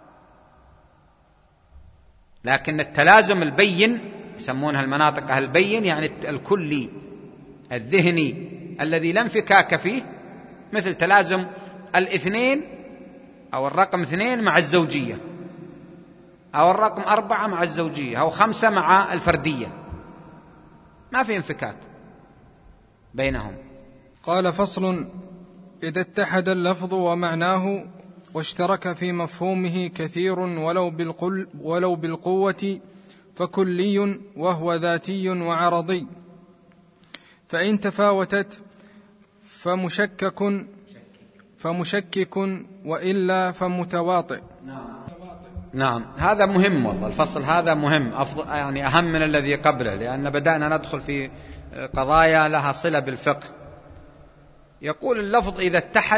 لكن التلازم البين يسمونها المناطق البين، يعني الكلي الذهني الذي لا انفكاك فيه، مثل تلازم الاثنين أو الرقم اثنين مع الزوجية، أو الرقم أربعة مع الزوجية، أو خمسة مع الفردية، ما في انفكاك بينهم. قال: فصل: إذا اتحد اللفظ ومعناه واشترك في مفهومه كثير ولو بالقل ولو بالقوة فكلي وهو ذاتي وعرضي، فإن تفاوتت فمشكك فمشكك وإلا فمتواطئ. نعم، هذا مهم والله، الفصل هذا مهم، أفضل يعني أهم من الذي قبله، لأن بدأنا ندخل في قضايا لها صلة بالفقه. يقول اللفظ إذا اتحد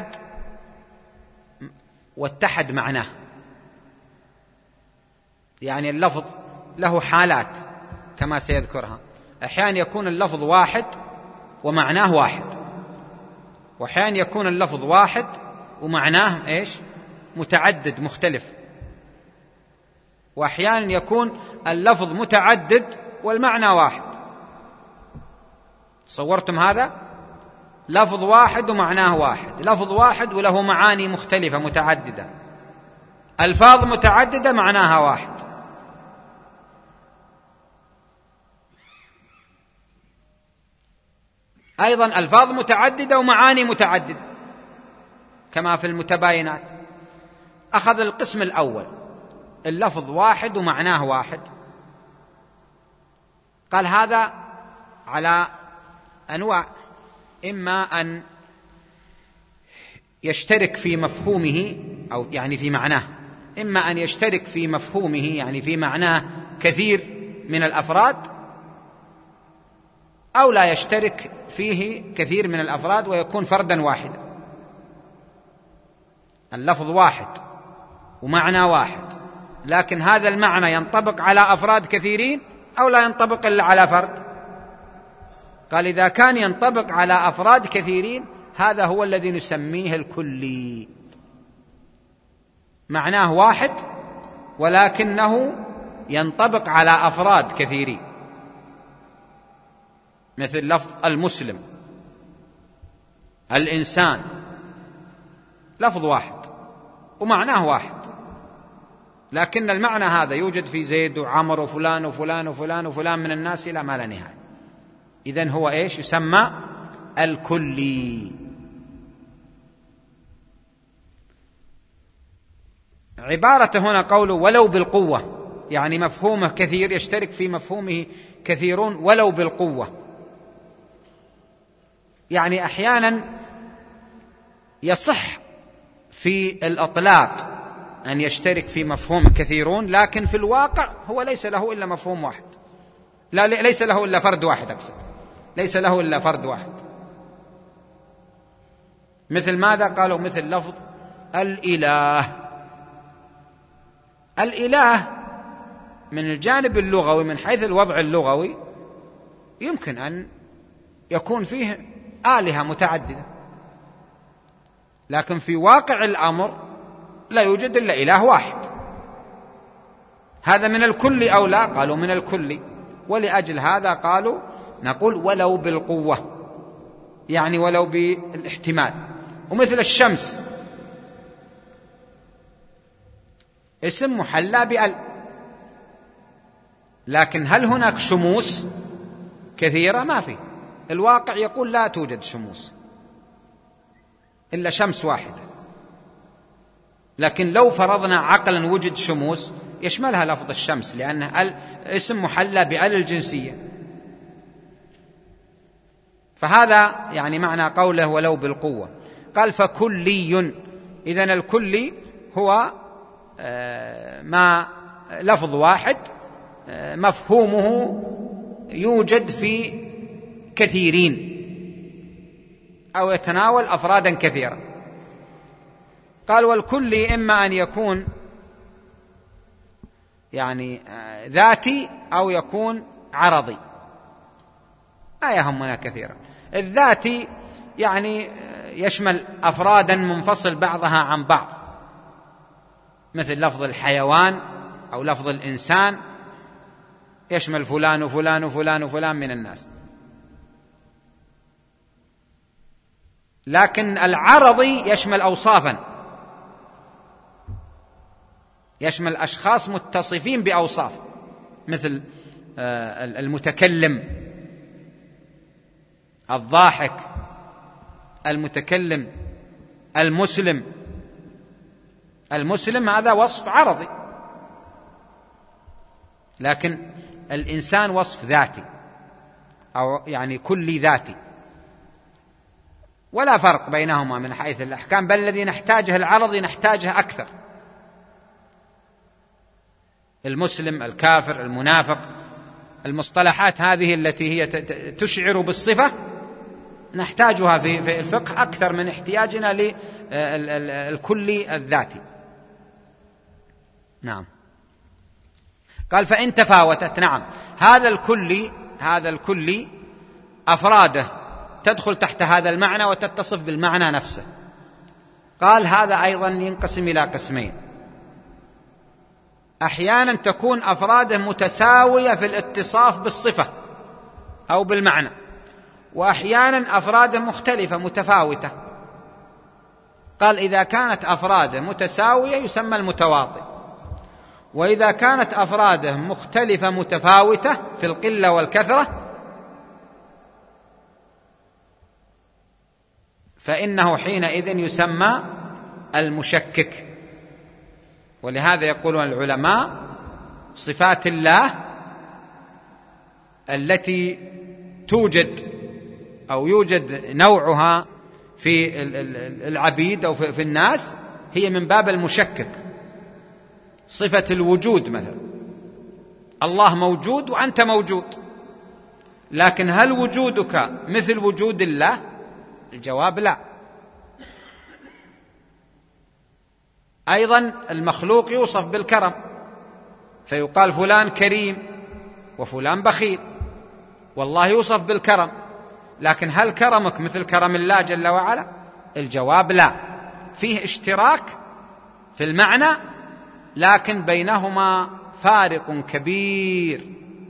واتحد معناه، يعني اللفظ له حالات كما سيذكرها. أحيانا يكون اللفظ واحد ومعناه واحد، وأحيانا يكون اللفظ واحد ومعناه إيش؟ متعدد مختلف، وأحيانا يكون اللفظ متعدد والمعنى واحد. تصورتم هذا؟ لفظ واحد ومعناه واحد، لفظ واحد وله معاني مختلفة متعددة، ألفاظ متعددة معناها واحد. أيضا ألفاظ متعددة ومعاني متعددة كما في المتباينات. أخذ القسم الأول، اللفظ واحد ومعناه واحد، قال هذا على أنواع: إما أن يشترك في مفهومه أو يعني في معناه، إما أن يشترك في مفهومه يعني في معناه كثير من الأفراد، أو لا يشترك فيه كثير من الأفراد ويكون فردا واحدا. اللفظ واحد ومعنى واحد، لكن هذا المعنى ينطبق على أفراد كثيرين أو لا ينطبق إلا على فرد. قال إذا كان ينطبق على أفراد كثيرين هذا هو الذي نسميه الكلي، معناه واحد ولكنه ينطبق على أفراد كثيرين، مثل لفظ المسلم، الإنسان، لفظ واحد ومعناه واحد، لكن المعنى هذا يوجد في زيد وعمر وفلان وفلان وفلان وفلان من الناس إلى ما لا نهاية. إذن هو إيش؟ يسمى الكلي. عبارة هنا قوله ولو بالقوة، يعني مفهومه كثير، يشترك في مفهومه كثيرون ولو بالقوة. يعني أحيانا يصح في الأطلاق أن يشترك في مفهوم كثيرون، لكن في الواقع هو ليس له إلا مفهوم واحد، لا ليس له إلا فرد واحد، أقصد ليس له إلا فرد واحد. مثل ماذا؟ قالوا مثل لفظ الإله. الإله من الجانب اللغوي، من حيث الوضع اللغوي، يمكن أن يكون فيه آلهة متعددة، لكن في واقع الأمر لا يوجد إلا إله واحد. هذا من الكل أو لا؟ قالوا من الكل، ولأجل هذا قالوا نقول ولو بالقوة، يعني ولو بالاحتمال. ومثل الشمس اسم محلى بأل، لكن هل هناك شموس كثيرة؟ ما في. الواقع يقول لا توجد شموس إلا شمس واحدة، لكن لو فرضنا عقلا وجد شموس يشملها لفظ الشمس، لأنه اسم محلى بأل الجنسية. فهذا يعني معنى قوله ولو بالقوة. قال فكلي، إذن الكلي هو ما لفظ واحد مفهومه يوجد في كثيرين أو يتناول أفرادا كثيرة. قال والكلي إما أن يكون يعني ذاتي أو يكون عرضي، لا يهمنا كثيرا. الذاتي يعني يشمل أفرادا منفصل بعضها عن بعض، مثل لفظ الحيوان أو لفظ الإنسان، يشمل فلان وفلان وفلان وفلان من الناس. لكن العرضي يشمل أوصافا، يشمل أشخاص متصفين بأوصاف، مثل المتكلم، الضاحك، المتكلم، المسلم. المسلم هذا وصف عرضي، لكن الإنسان وصف ذاتي أو يعني كلي ذاتي، ولا فرق بينهما من حيث الأحكام، بل الذي نحتاجه العرضي نحتاجه أكثر. المسلم، الكافر، المنافق، المصطلحات هذه التي هي تشعر بالصفة نحتاجها في الفقه أكثر من احتياجنا للكلي الذاتي. نعم. قال فإن تفاوتت، نعم، هذا الكلي هذا الكلي أفراده تدخل تحت هذا المعنى وتتصف بالمعنى نفسه. قال هذا أيضا ينقسم إلى قسمين: أحيانا تكون أفراده متساوية في الاتصاف بالصفة أو بالمعنى، وأحيانا أفراده مختلفة متفاوتة. قال إذا كانت أفراده متساوية يسمى المتواطئ، وإذا كانت أفراده مختلفة متفاوتة في القلة والكثرة فإنه حينئذ يسمى المشكك. ولهذا يقولون العلماء صفات الله التي توجد أو يوجد نوعها في العبيد أو في الناس هي من باب المشكك. صفة الوجود مثلا، الله موجود وأنت موجود، لكن هل وجودك مثل وجود الله؟ الجواب لا. أيضا المخلوق يوصف بالكرم، فيقال فلان كريم وفلان بخيل، والله يوصف بالكرم، لكن هل كرمك مثل كرم الله جل وعلا؟ الجواب لا. فيه اشتراك في المعنى، لكن بينهما فارق كبير،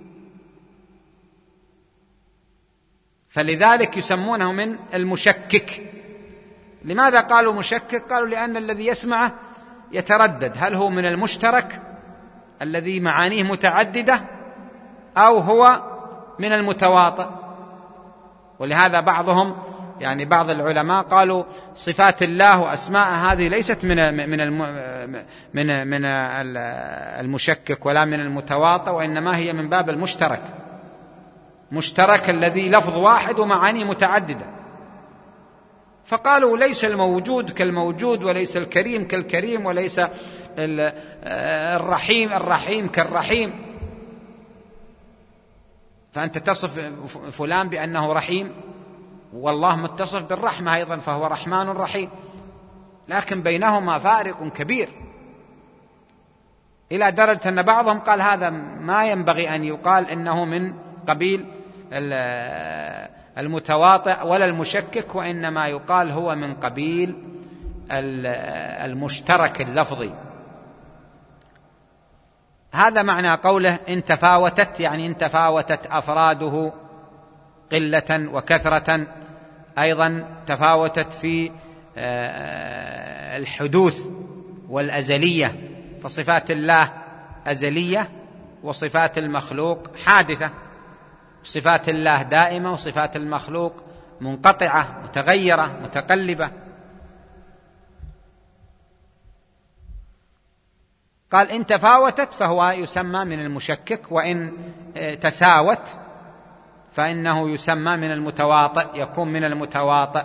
فلذلك يسمونه من المشكك. لماذا قالوا مشكك؟ قالوا لأن الذي يسمعه يتردد، هل هو من المشترك الذي معانيه متعددة أو هو من المتواطئ. ولهذا بعضهم يعني بعض العلماء قالوا صفات الله وأسماء هذه ليست من من من من المشكك ولا من المتواطئ، وإنما هي من باب المشترك، مشترك الذي لفظ واحد ومعاني متعددة. فقالوا ليس الموجود كالموجود، وليس الكريم كالكريم، وليس الرحيم الرحيم كالرحيم. فأنت تصف فلان بأنه رحيم، والله متصف بالرحمة أيضا، فهو رحمن رحيم، لكن بينهما فارق كبير، إلى درجة أن بعضهم قال هذا ما ينبغي أن يقال إنه من قبيل المتواطئ ولا المشكك، وإنما يقال هو من قبيل المشترك اللفظي. هذا معنى قوله إن تفاوتت، يعني إن تفاوتت أفراده قلة وكثرة، أيضا تفاوتت في الحدوث والأزلية، فصفات الله أزلية وصفات المخلوق حادثة، صفات الله دائمة وصفات المخلوق منقطعة متغيرة متقلبة. قال إن تفاوتت فهو يسمى من المشكك، وإن تساوت فإنه يسمى من المتواطئ، يكون من المتواطئ.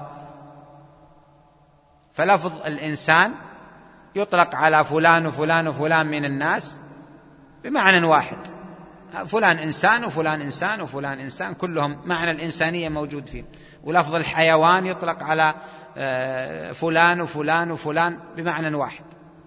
فلفظ الإنسان يطلق على فلان وفلان وفلان من الناس بمعنى واحد، فلان إنسان وفلان إنسان وفلان إنسان، كلهم معنى الإنسانية موجود فيه. ولفظ الحيوان يطلق على فلان وفلان وفلان بمعنى واحد،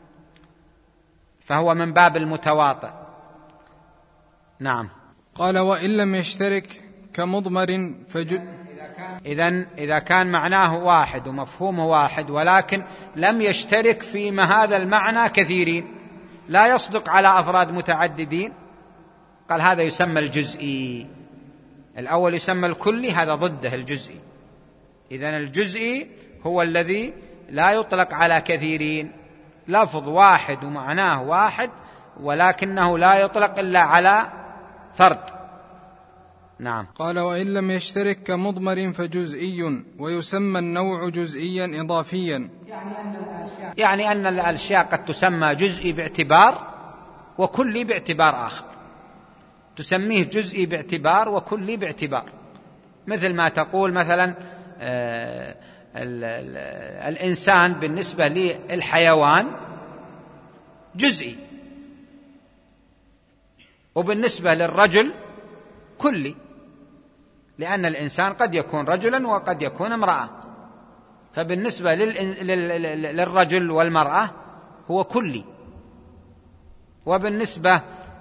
فهو من باب المتواطئ. نعم. قال وإن لم يشترك كمضمر فج... إذن إذا كان معناه واحد ومفهومه واحد، ولكن لم يشترك في هذا المعنى كثيرين، لا يصدق على أفراد متعددين، قال هذا يسمى الجزئي. الأول يسمى الكلي، هذا ضده الجزئي. إذن الجزئي هو الذي لا يطلق على كثيرين، لفظ واحد ومعناه واحد، ولكنه لا يطلق إلا على فرد. نعم. قال وإن لم يشترك كمضمر فجزئي، ويسمى النوع جزئيا إضافيا، يعني أن الأشياء قد تسمى جزئي باعتبار وكلي باعتبار آخر، تسميه جزئي باعتبار وكلي باعتبار، مثل ما تقول مثلا آه ال ال الإنسان بالنسبة للحيوان جزئي، وبالنسبة للرجل كلي، لأن الإنسان قد يكون رجلا وقد يكون امرأة، فبالنسبة للرجل والمرأة هو كلي، وبالنسبة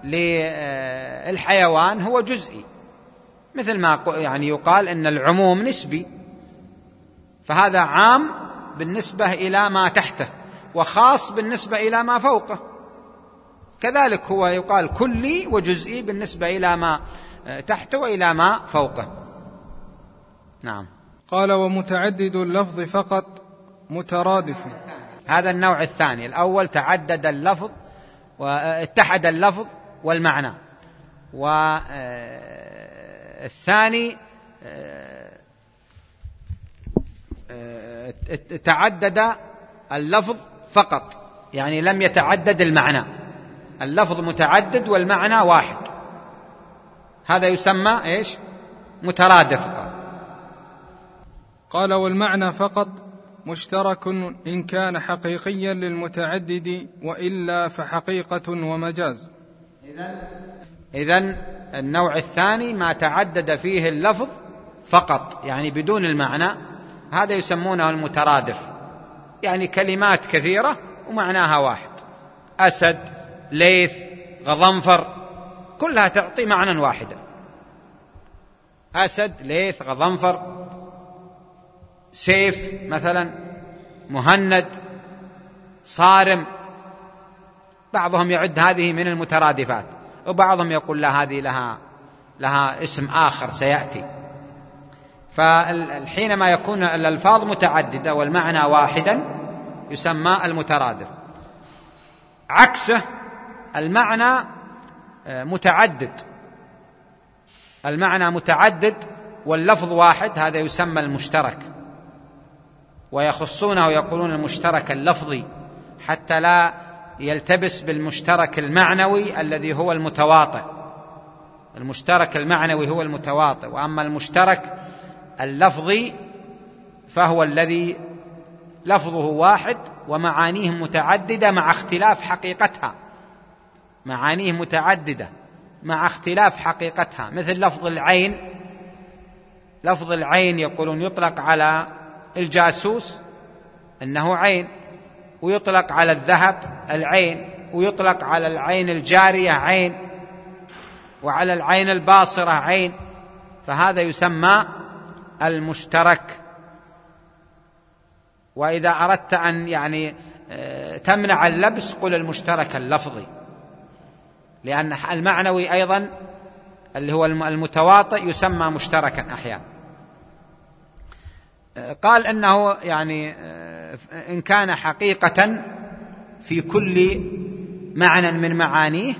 للحيوان هو جزئي، مثل ما يعني يقال إن العموم نسبي، فهذا عام بالنسبة إلى ما تحته وخاص بالنسبة إلى ما فوقه، كذلك هو يقال كلي وجزئي بالنسبة إلى ما تحته وإلى ما فوقه. نعم. قال ومتعدد اللفظ فقط مترادف، هذا النوع الثاني. الأول تعدد اللفظ واتحد اللفظ والمعنى، والثاني تعدد اللفظ فقط، يعني لم يتعدد المعنى، اللفظ متعدد والمعنى واحد، هذا يسمى إيش؟ مترادف. قال والمعنى فقط مشترك إن كان حقيقيا للمتعدد، وإلا فحقيقة ومجاز. إذن النوع الثاني ما تعدد فيه اللفظ فقط، يعني بدون المعنى، هذا يسمونه المترادف، يعني كلمات كثيرة ومعناها واحد، أسد، ليث، غضنفر، كلها تعطي معنى واحدا، أسد، ليث، غضنفر، سيف مثلا، مهند، صارم. بعضهم يعد هذه من المترادفات، وبعضهم يقول لا، هذه لها لها اسم آخر سيأتي. فحينما يكون الألفاظ متعددة والمعنى واحدا يسمى المترادف. عكسه المعنى متعدد، المعنى متعدد واللفظ واحد، هذا يسمى المشترك، ويخصونه يقولون المشترك اللفظي حتى لا يلتبس بالمشترك المعنوي الذي هو المتواطئ. المشترك المعنوي هو المتواطئ، وأما المشترك اللفظي فهو الذي لفظه واحد ومعانيه متعددة مع اختلاف حقيقتها، معانيه متعددة مع اختلاف حقيقتها. مثل لفظ العين، لفظ العين يقولون يطلق على الجاسوس أنه عين، ويطلق على الذهب العين، ويطلق على العين الجارية عين، وعلى العين الباصرة عين، فهذا يسمى المشترك. وإذا أردت أن يعني تمنع اللبس قل المشترك اللفظي، لأن المعنوي أيضا اللي هو المتواطئ يسمى مشتركا أحيانا. قال أنه يعني إن كان حقيقة في كل معنى من معانيه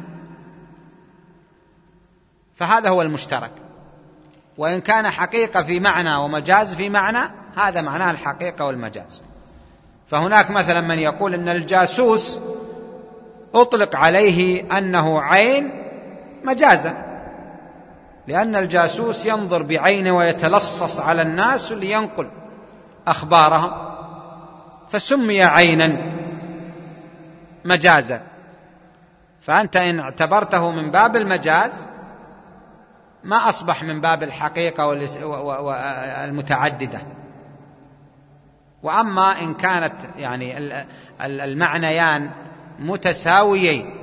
فهذا هو المشترك، وإن كان حقيقة في معنى ومجاز في معنى هذا معناه الحقيقة والمجاز. فهناك مثلا من يقول أن الجاسوس أطلق عليه أنه عين مجازا، لأن الجاسوس ينظر بعينه ويتلصص على الناس لينقل أخبارهم، فسمي عينا مجازا. فأنت إن اعتبرته من باب المجاز ما أصبح من باب الحقيقة والمتعددة. وأما إن كانت يعني المعنيان متساويين،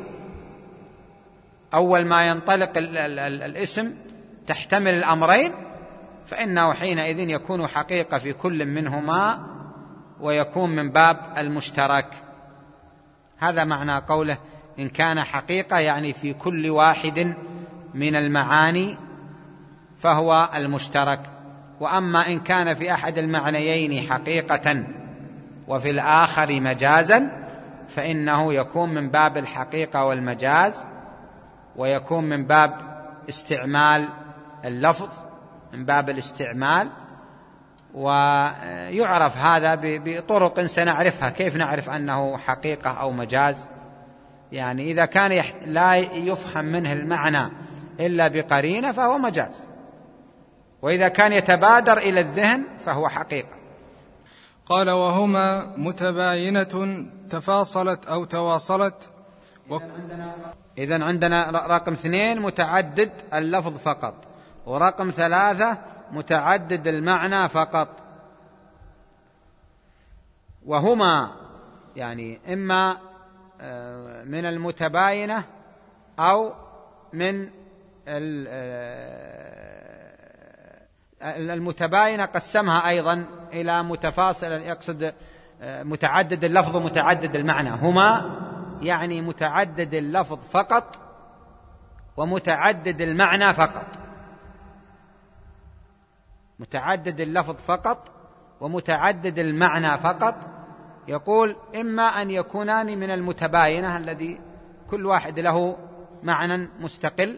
أول ما ينطلق الاسم تحتمل الأمرين، فإنه حينئذ يكون حقيقة في كل منهما ويكون من باب المشترك. هذا معنى قوله إن كان حقيقة، يعني في كل واحد من المعاني فهو المشترك. وأما إن كان في أحد المعنيين حقيقة وفي الآخر مجازا فإنه يكون من باب الحقيقة والمجاز، ويكون من باب استعمال اللفظ، من باب الاستعمال. ويعرف هذا بطرق سنعرفها، كيف نعرف أنه حقيقة أو مجاز. يعني إذا كان لا يفهم منه المعنى إلا بقرينة فهو مجاز، وإذا كان يتبادر إلى الذهن فهو حقيقة. قال وهما متباينة تفاصلت أو تواصلت. و... إذن عندنا رقم اثنين متعدد اللفظ فقط، ورقم ثلاثة متعدد المعنى فقط. وهما يعني إما من المتباينة أو من المتباينة قسمها أيضا إلى متفاصل، يقصد متعدد اللفظ ومتعدد المعنى. هما يعني متعدد اللفظ فقط ومتعدد المعنى فقط، متعدد اللفظ فقط ومتعدد المعنى فقط. يقول إما أن يكونان من المتباينة الذي كل واحد له معنى مستقل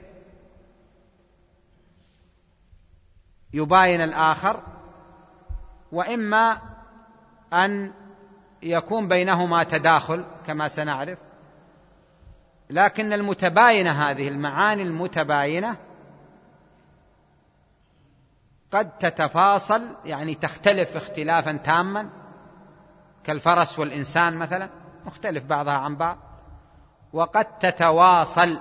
يباين الآخر، وإما أن يكون بينهما تداخل كما سنعرف. لكن المتباينة، هذه المعاني المتباينة قد تتفاصل يعني تختلف اختلافا تاما، كالفرس والإنسان مثلا مختلف بعضها عن بعض. وقد تتواصل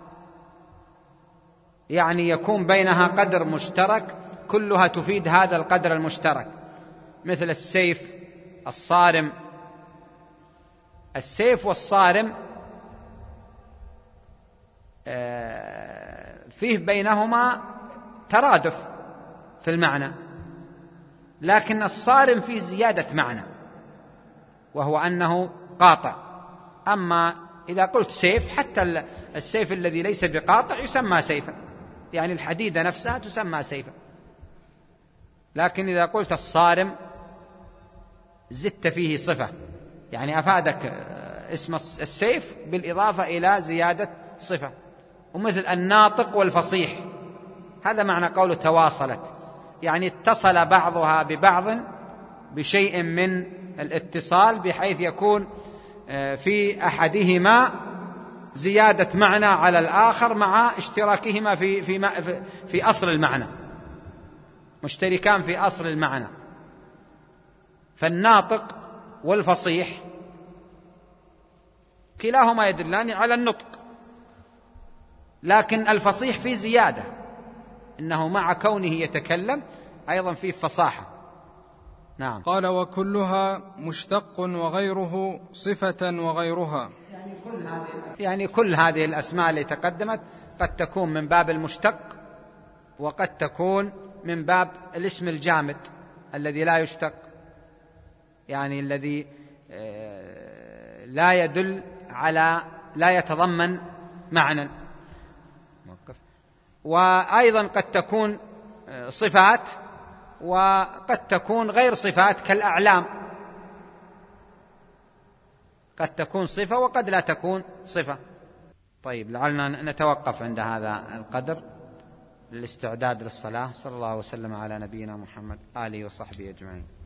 يعني يكون بينها قدر مشترك كلها تفيد هذا القدر المشترك، مثل السيف الصارم. السيف والصارم فيه بينهما ترادف في المعنى، لكن الصارم فيه زيادة معنى وهو أنه قاطع. أما إذا قلت سيف، حتى السيف الذي ليس بقاطع يسمى سيفا، يعني الحديدة نفسها تسمى سيفا. لكن إذا قلت الصارم زدت فيه صفة، يعني أفادك اسم السيف بالإضافة إلى زيادة صفة. ومثل الناطق والفصيح، هذا معنى قوله تواصلت، يعني اتصل بعضها ببعض بشيء من الاتصال، بحيث يكون في أحدهما زيادة معنى على الآخر مع اشتراكهما في في في أصل المعنى، مشتركان في أصل المعنى. فالناطق والفصيح كلاهما يدلان على النطق، لكن الفصيح فيه زيادة، إنه مع كونه يتكلم أيضا فيه فصاحة. نعم. قال: وكلها مشتق وغيره صفة وغيرها. يعني كل هذه يعني كل هذه الأسماء اللي تقدمت قد تكون من باب المشتق، وقد تكون من باب الاسم الجامد الذي لا يشتق، يعني الذي لا يدل على لا يتضمن معنى. وأيضا قد تكون صفات وقد تكون غير صفات كالأعلام، قد تكون صفة وقد لا تكون صفة. طيب، لعلنا نتوقف عند هذا القدر للاستعداد للصلاة. صلى الله وسلم على نبينا محمد آله وصحبه أجمعين.